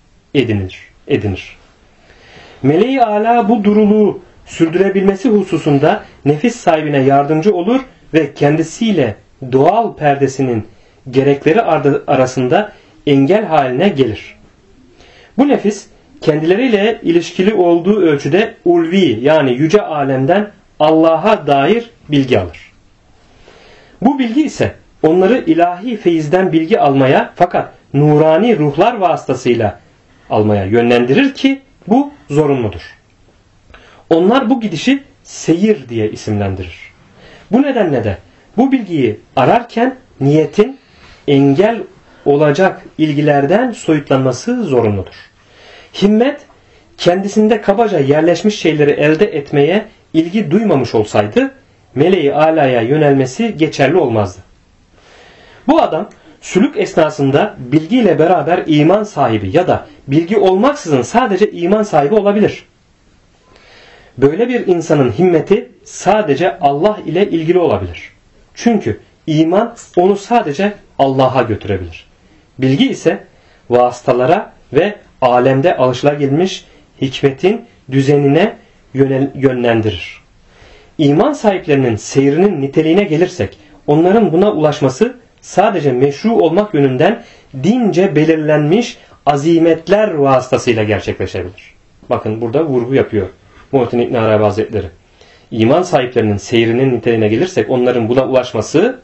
Speaker 1: edinir. Meleği âlâ bu duruluğu sürdürebilmesi hususunda nefis sahibine yardımcı olur ve kendisiyle doğal perdesinin gerekleri arasında engel haline gelir. Bu nefis kendileriyle ilişkili olduğu ölçüde ulvi yani yüce alemden Allah'a dair bilgi alır. Bu bilgi ise onları ilahi feyizden bilgi almaya fakat nurani ruhlar vasıtasıyla almaya yönlendirir ki bu zorunludur. Onlar bu gidişi seyir diye isimlendirir. Bu nedenle de bu bilgiyi ararken niyetin engel olacak ilgilerden soyutlanması zorunludur. Himmet kendisinde kabaca yerleşmiş şeyleri elde etmeye ilgi duymamış olsaydı meleği alaya yönelmesi geçerli olmazdı. Bu adam sülük esnasında bilgiyle beraber iman sahibi ya da bilgi olmaksızın sadece iman sahibi olabilir. Böyle bir insanın himmeti sadece Allah ile ilgili olabilir. Çünkü iman onu sadece Allah'a götürebilir. Bilgi ise vasıtalara ve alemde alışılagelmiş hikmetin düzenine yönlendirir. İman sahiplerinin seyrinin niteliğine gelirsek, onların buna ulaşması sadece meşru olmak yönünden dince belirlenmiş azimetler vasıtasıyla gerçekleşebilir. Bakın burada vurgu yapıyor Muhittin İbn Arabi Hazretleri. İman sahiplerinin seyrinin niteliğine gelirsek, onların buna ulaşması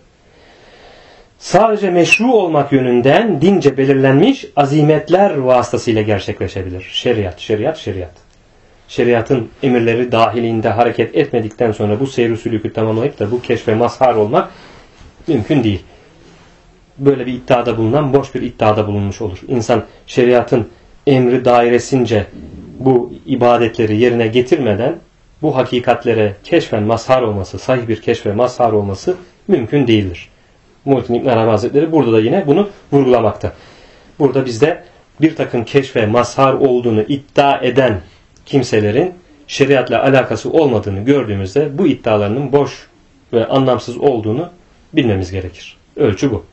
Speaker 1: sadece meşru olmak yönünden dince belirlenmiş azimetler vasıtasıyla gerçekleşebilir. Şeriat, şeriat, şeriat. Şeriatın emirleri dahilinde hareket etmedikten sonra bu seyr-i sülükü tamamlayıp da bu keşfe mazhar olmak mümkün değil. Böyle bir iddiada bulunan boş bir iddiada bulunmuş olur. İnsan şeriatın emri dairesince bu ibadetleri yerine getirmeden bu hakikatlere keşfen mazhar olması, sahih bir keşfe mazhar olması mümkün değildir. Muhittin İbn Arabi Hazretleri burada da yine bunu vurgulamakta. Burada bizde bir takım keşfe mazhar olduğunu iddia eden kimselerin şeriatla alakası olmadığını gördüğümüzde bu iddialarının boş ve anlamsız olduğunu bilmemiz gerekir. Ölçü bu.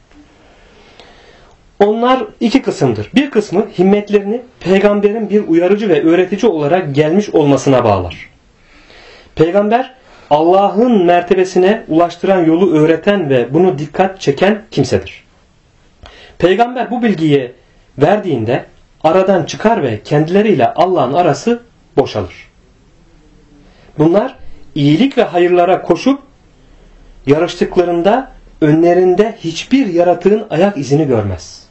Speaker 1: Onlar iki kısımdır. Bir kısmı himmetlerini peygamberin bir uyarıcı ve öğretici olarak gelmiş olmasına bağlar. Peygamber Allah'ın mertebesine ulaştıran yolu öğreten ve bunu dikkat çeken kimsedir. Peygamber bu bilgiyi verdiğinde aradan çıkar ve kendileriyle Allah'ın arası boşalır. Bunlar iyilik ve hayırlara koşup yarıştıklarında önlerinde hiçbir yaratığın ayak izini görmez.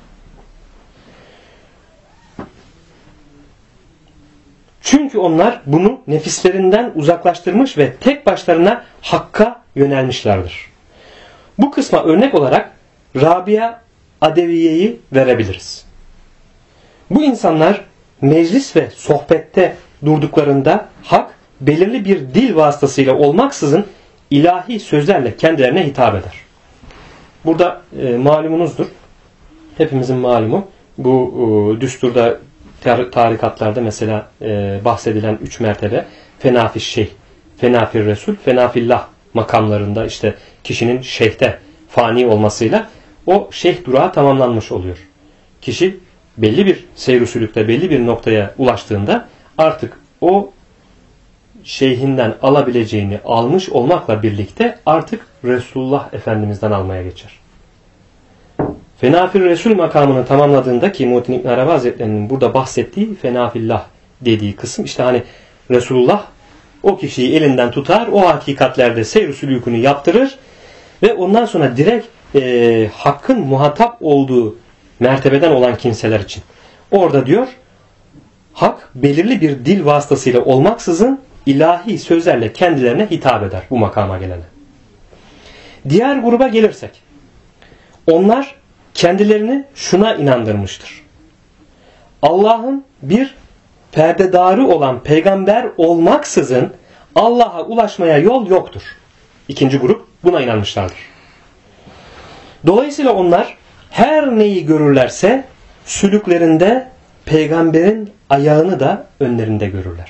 Speaker 1: Çünkü onlar bunu nefislerinden uzaklaştırmış ve tek başlarına hakka yönelmişlerdir. Bu kısma örnek olarak Rabia Adeviye'yi verebiliriz. Bu insanlar meclis ve sohbette durduklarında hak belirli bir dil vasıtasıyla olmaksızın ilahi sözlerle kendilerine hitap eder. Burada malumunuzdur. Hepimizin malumu. Bu düsturda tarikatlarda mesela bahsedilen 3 mertebe fenafi şeyh, fenafi resul, fenafillah makamlarında işte kişinin şeyhte fani olmasıyla o şeyh durağı tamamlanmış oluyor. Kişi belli bir seyr-i sülükte belli bir noktaya ulaştığında artık o şeyhinden alabileceğini almış olmakla birlikte artık Resulullah Efendimiz'den almaya geçer. Fenafil Resul makamını tamamladığında ki Muhittin İbn Arabi Hazretleri'nin burada bahsettiği fenafillah dediği kısım işte hani Resulullah o kişiyi elinden tutar, o hakikatlerde seyr-i sülükünü yaptırır ve ondan sonra direkt hakkın muhatap olduğu mertebeden olan kimseler için. Orada diyor hak belirli bir dil vasıtasıyla olmaksızın ilahi sözlerle kendilerine hitap eder bu makama gelene. Diğer gruba gelirsek onlar kendilerini şuna inandırmıştır. Allah'ın bir perdedarı olan peygamber olmaksızın Allah'a ulaşmaya yol yoktur. İkinci grup buna inanmışlardır. Dolayısıyla onlar her neyi görürlerse sülüklerinde peygamberin ayağını da önlerinde görürler.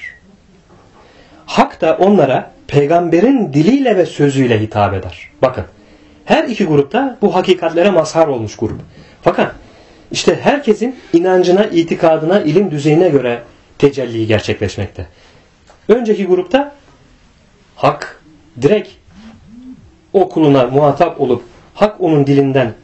Speaker 1: Hak da onlara peygamberin diliyle ve sözüyle hitap eder. Bakın, her iki grupta bu hakikatlere mazhar olmuş grup. Fakat işte herkesin inancına, itikadına, ilim düzeyine göre tecelli gerçekleşmekte. Önceki grupta hak direkt o kuluna muhatap olup hak onun dilinden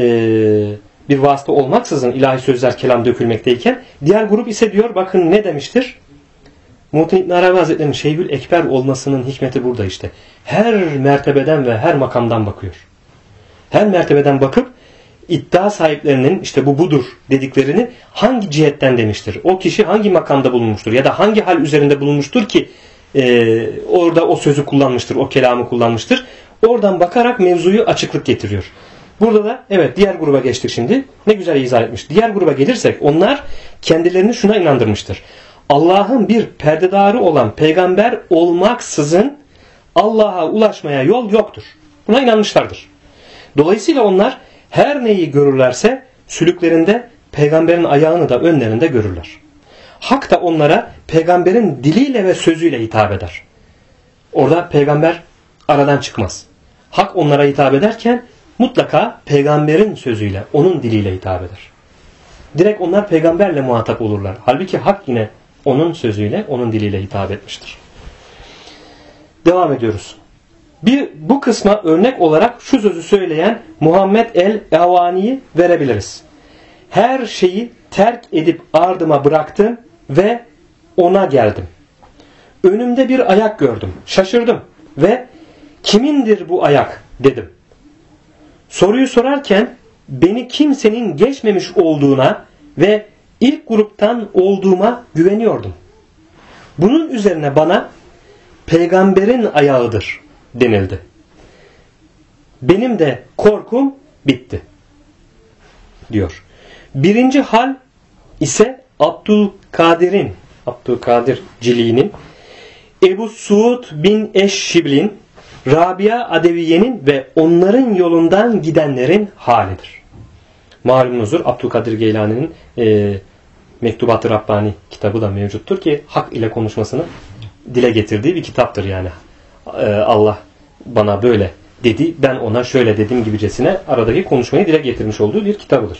Speaker 1: bir vasıta olmaksızın ilahi sözler, kelam dökülmekteyken, diğer grup ise diyor, bakın ne demiştir? Muhittin İbn Arabi Hazretleri'nin Şeyhül Ekber olmasının hikmeti burada işte. Her mertebeden ve her makamdan bakıyor. Her mertebeden bakıp iddia sahiplerinin işte bu budur dediklerini hangi cihetten demiştir? O kişi hangi makamda bulunmuştur? Ya da hangi hal üzerinde bulunmuştur ki orada o sözü kullanmıştır, o kelamı kullanmıştır? Oradan bakarak mevzuyu açıklık getiriyor. Burada da evet diğer gruba geçtik şimdi. Ne güzel izah etmiş. Diğer gruba gelirsek onlar kendilerini şuna inandırmıştır. Allah'ın bir perdedarı olan peygamber olmaksızın Allah'a ulaşmaya yol yoktur. Buna inanmışlardır. Dolayısıyla onlar her neyi görürlerse sülüklerinde peygamberin ayağını da önlerinde görürler. Hak da onlara peygamberin diliyle ve sözüyle hitap eder. Orada peygamber aradan çıkmaz. Hak onlara hitap ederken mutlaka peygamberin sözüyle, onun diliyle hitap eder. Direkt onlar peygamberle muhatap olurlar. Halbuki hak yine onun sözüyle, onun diliyle hitap etmiştir. Devam ediyoruz. Bu kısma örnek olarak şu sözü söyleyen Muhammed el-Evani'yi verebiliriz. Her şeyi terk edip ardıma bıraktım ve ona geldim. Önümde bir ayak gördüm. Şaşırdım ve kimindir bu ayak dedim. Soruyu sorarken beni kimsenin geçmemiş olduğuna ve ilk gruptan olduğuma güveniyordum. Bunun üzerine bana peygamberin ayağıdır denildi. Benim de korkum bitti diyor. Birinci hal ise Abdülkadir Cili'nin, Ebu Suud bin Eşşibl'in, Rabia Adeviye'nin ve onların yolundan gidenlerin halidir. Malumunuzdur Abdülkadir Geylani'nin Mektubat-ı Rabbani kitabı da mevcuttur ki hak ile konuşmasını dile getirdiği bir kitaptır yani. Allah bana böyle dedi, ben ona şöyle dedim gibicesine aradaki konuşmayı dile getirmiş olduğu bir kitabıdır.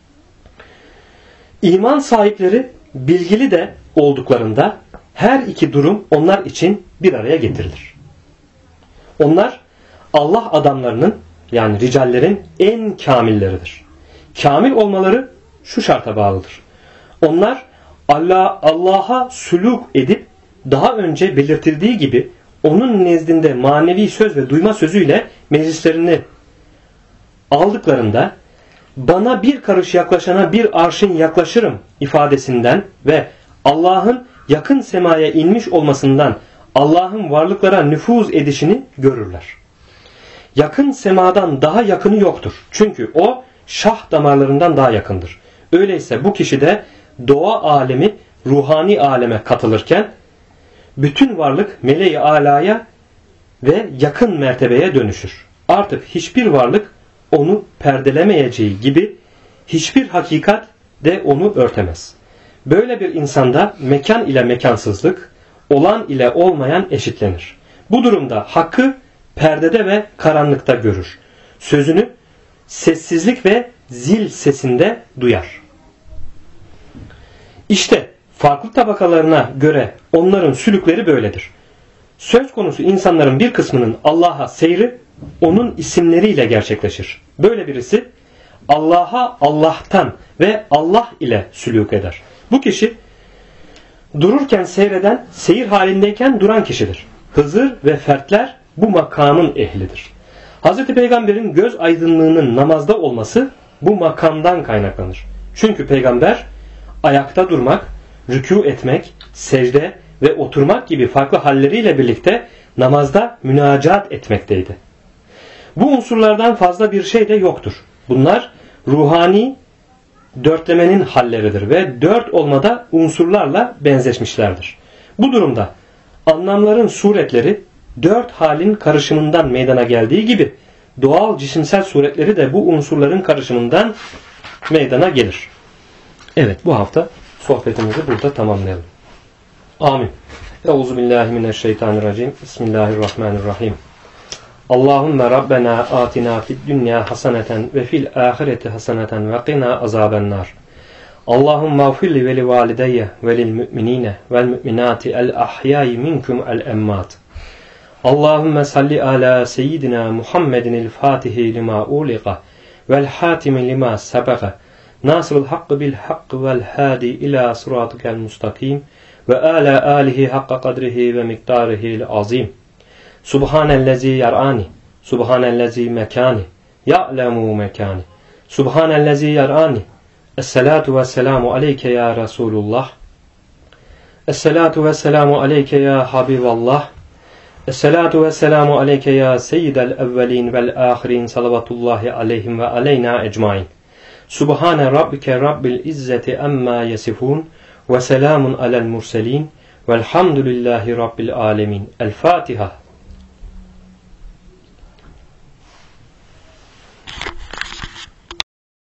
Speaker 1: İman sahipleri bilgili de olduklarında her iki durum onlar için bir araya getirilir. Onlar Allah adamlarının yani ricallerin en kamilleridir. Kamil olmaları şu şarta bağlıdır. Onlar Allah'a sülûk edip daha önce belirtildiği gibi onun nezdinde manevi söz ve duyma sözüyle meclislerini aldıklarında bana bir karış yaklaşana bir arşın yaklaşırım ifadesinden ve Allah'ın yakın semaya inmiş olmasından Allah'ın varlıklara nüfuz edişini görürler. Yakın semadan daha yakını yoktur. Çünkü o şah damarlarından daha yakındır. Öyleyse bu kişi de doğa alemi ruhani aleme katılırken bütün varlık meleği alaya ve yakın mertebeye dönüşür. Artık hiçbir varlık onu perdelemeyeceği gibi hiçbir hakikat de onu örtemez. Böyle bir insanda mekan ile mekansızlık, olan ile olmayan eşitlenir. Bu durumda hakkı perdede ve karanlıkta görür. Sözünü sessizlik ve zil sesinde duyar. İşte farklı tabakalarına göre onların sülükleri böyledir. Söz konusu insanların bir kısmının Allah'a seyri onun isimleriyle gerçekleşir. Böyle birisi Allah'a Allah'tan ve Allah ile sülük eder. Bu kişi dururken seyreden, seyir halindeyken duran kişidir. Hızır ve fertler bu makamın ehlidir. Hz. Peygamber'in göz aydınlığının namazda olması bu makamdan kaynaklanır. Çünkü Peygamber ayakta durmak, rükû etmek, secde ve oturmak gibi farklı halleriyle birlikte namazda münacat etmekteydi. Bu unsurlardan fazla bir şey de yoktur. Bunlar ruhani dörtlemenin halleridir ve dört olmada unsurlarla benzeşmişlerdir. Bu durumda anlamların suretleri dört halin karışımından meydana geldiği gibi doğal cisimsel suretleri de bu unsurların karışımından meydana gelir. Evet, bu hafta sohbetimizi burada tamamlayalım. Amin. Euzubillahimineşşeytanirracim. Bismillahirrahmanirrahim. Allahümme Rabbena atina fid dünya haseneten ve fil ahireti haseneten ve qina azabennar. Allahümme gfirli ve li valideyye ve lil müminine vel müminati el ahyayi minkum el emmat. Allahümme salli ala seyyidina Muhammedin el fatihi lima uliqa vel hatimi lima sebega nasrul hakkı bil hakkı vel hadi ila sıratikel mustakim ve ala alihi hakka kadrihi ve miktarihil azim. Subhanellezi yar'ani, subhanellezi mekani, ya'lemu mekani, subhanellezi yar'ani. Esselatu vesselamu aleyke ya Resulullah. Esselatu vesselamu aleyke ya Habiballah. Esselatu vesselamu aleyke ya seyyidel evvelin vel ahirin salavatullahi aleyhim ve aleyna ecmain. Subhane rabbike rabbil izzeti emma yesifun ve selamun alel murselin velhamdülillahi rabbil alemin. El Fatiha.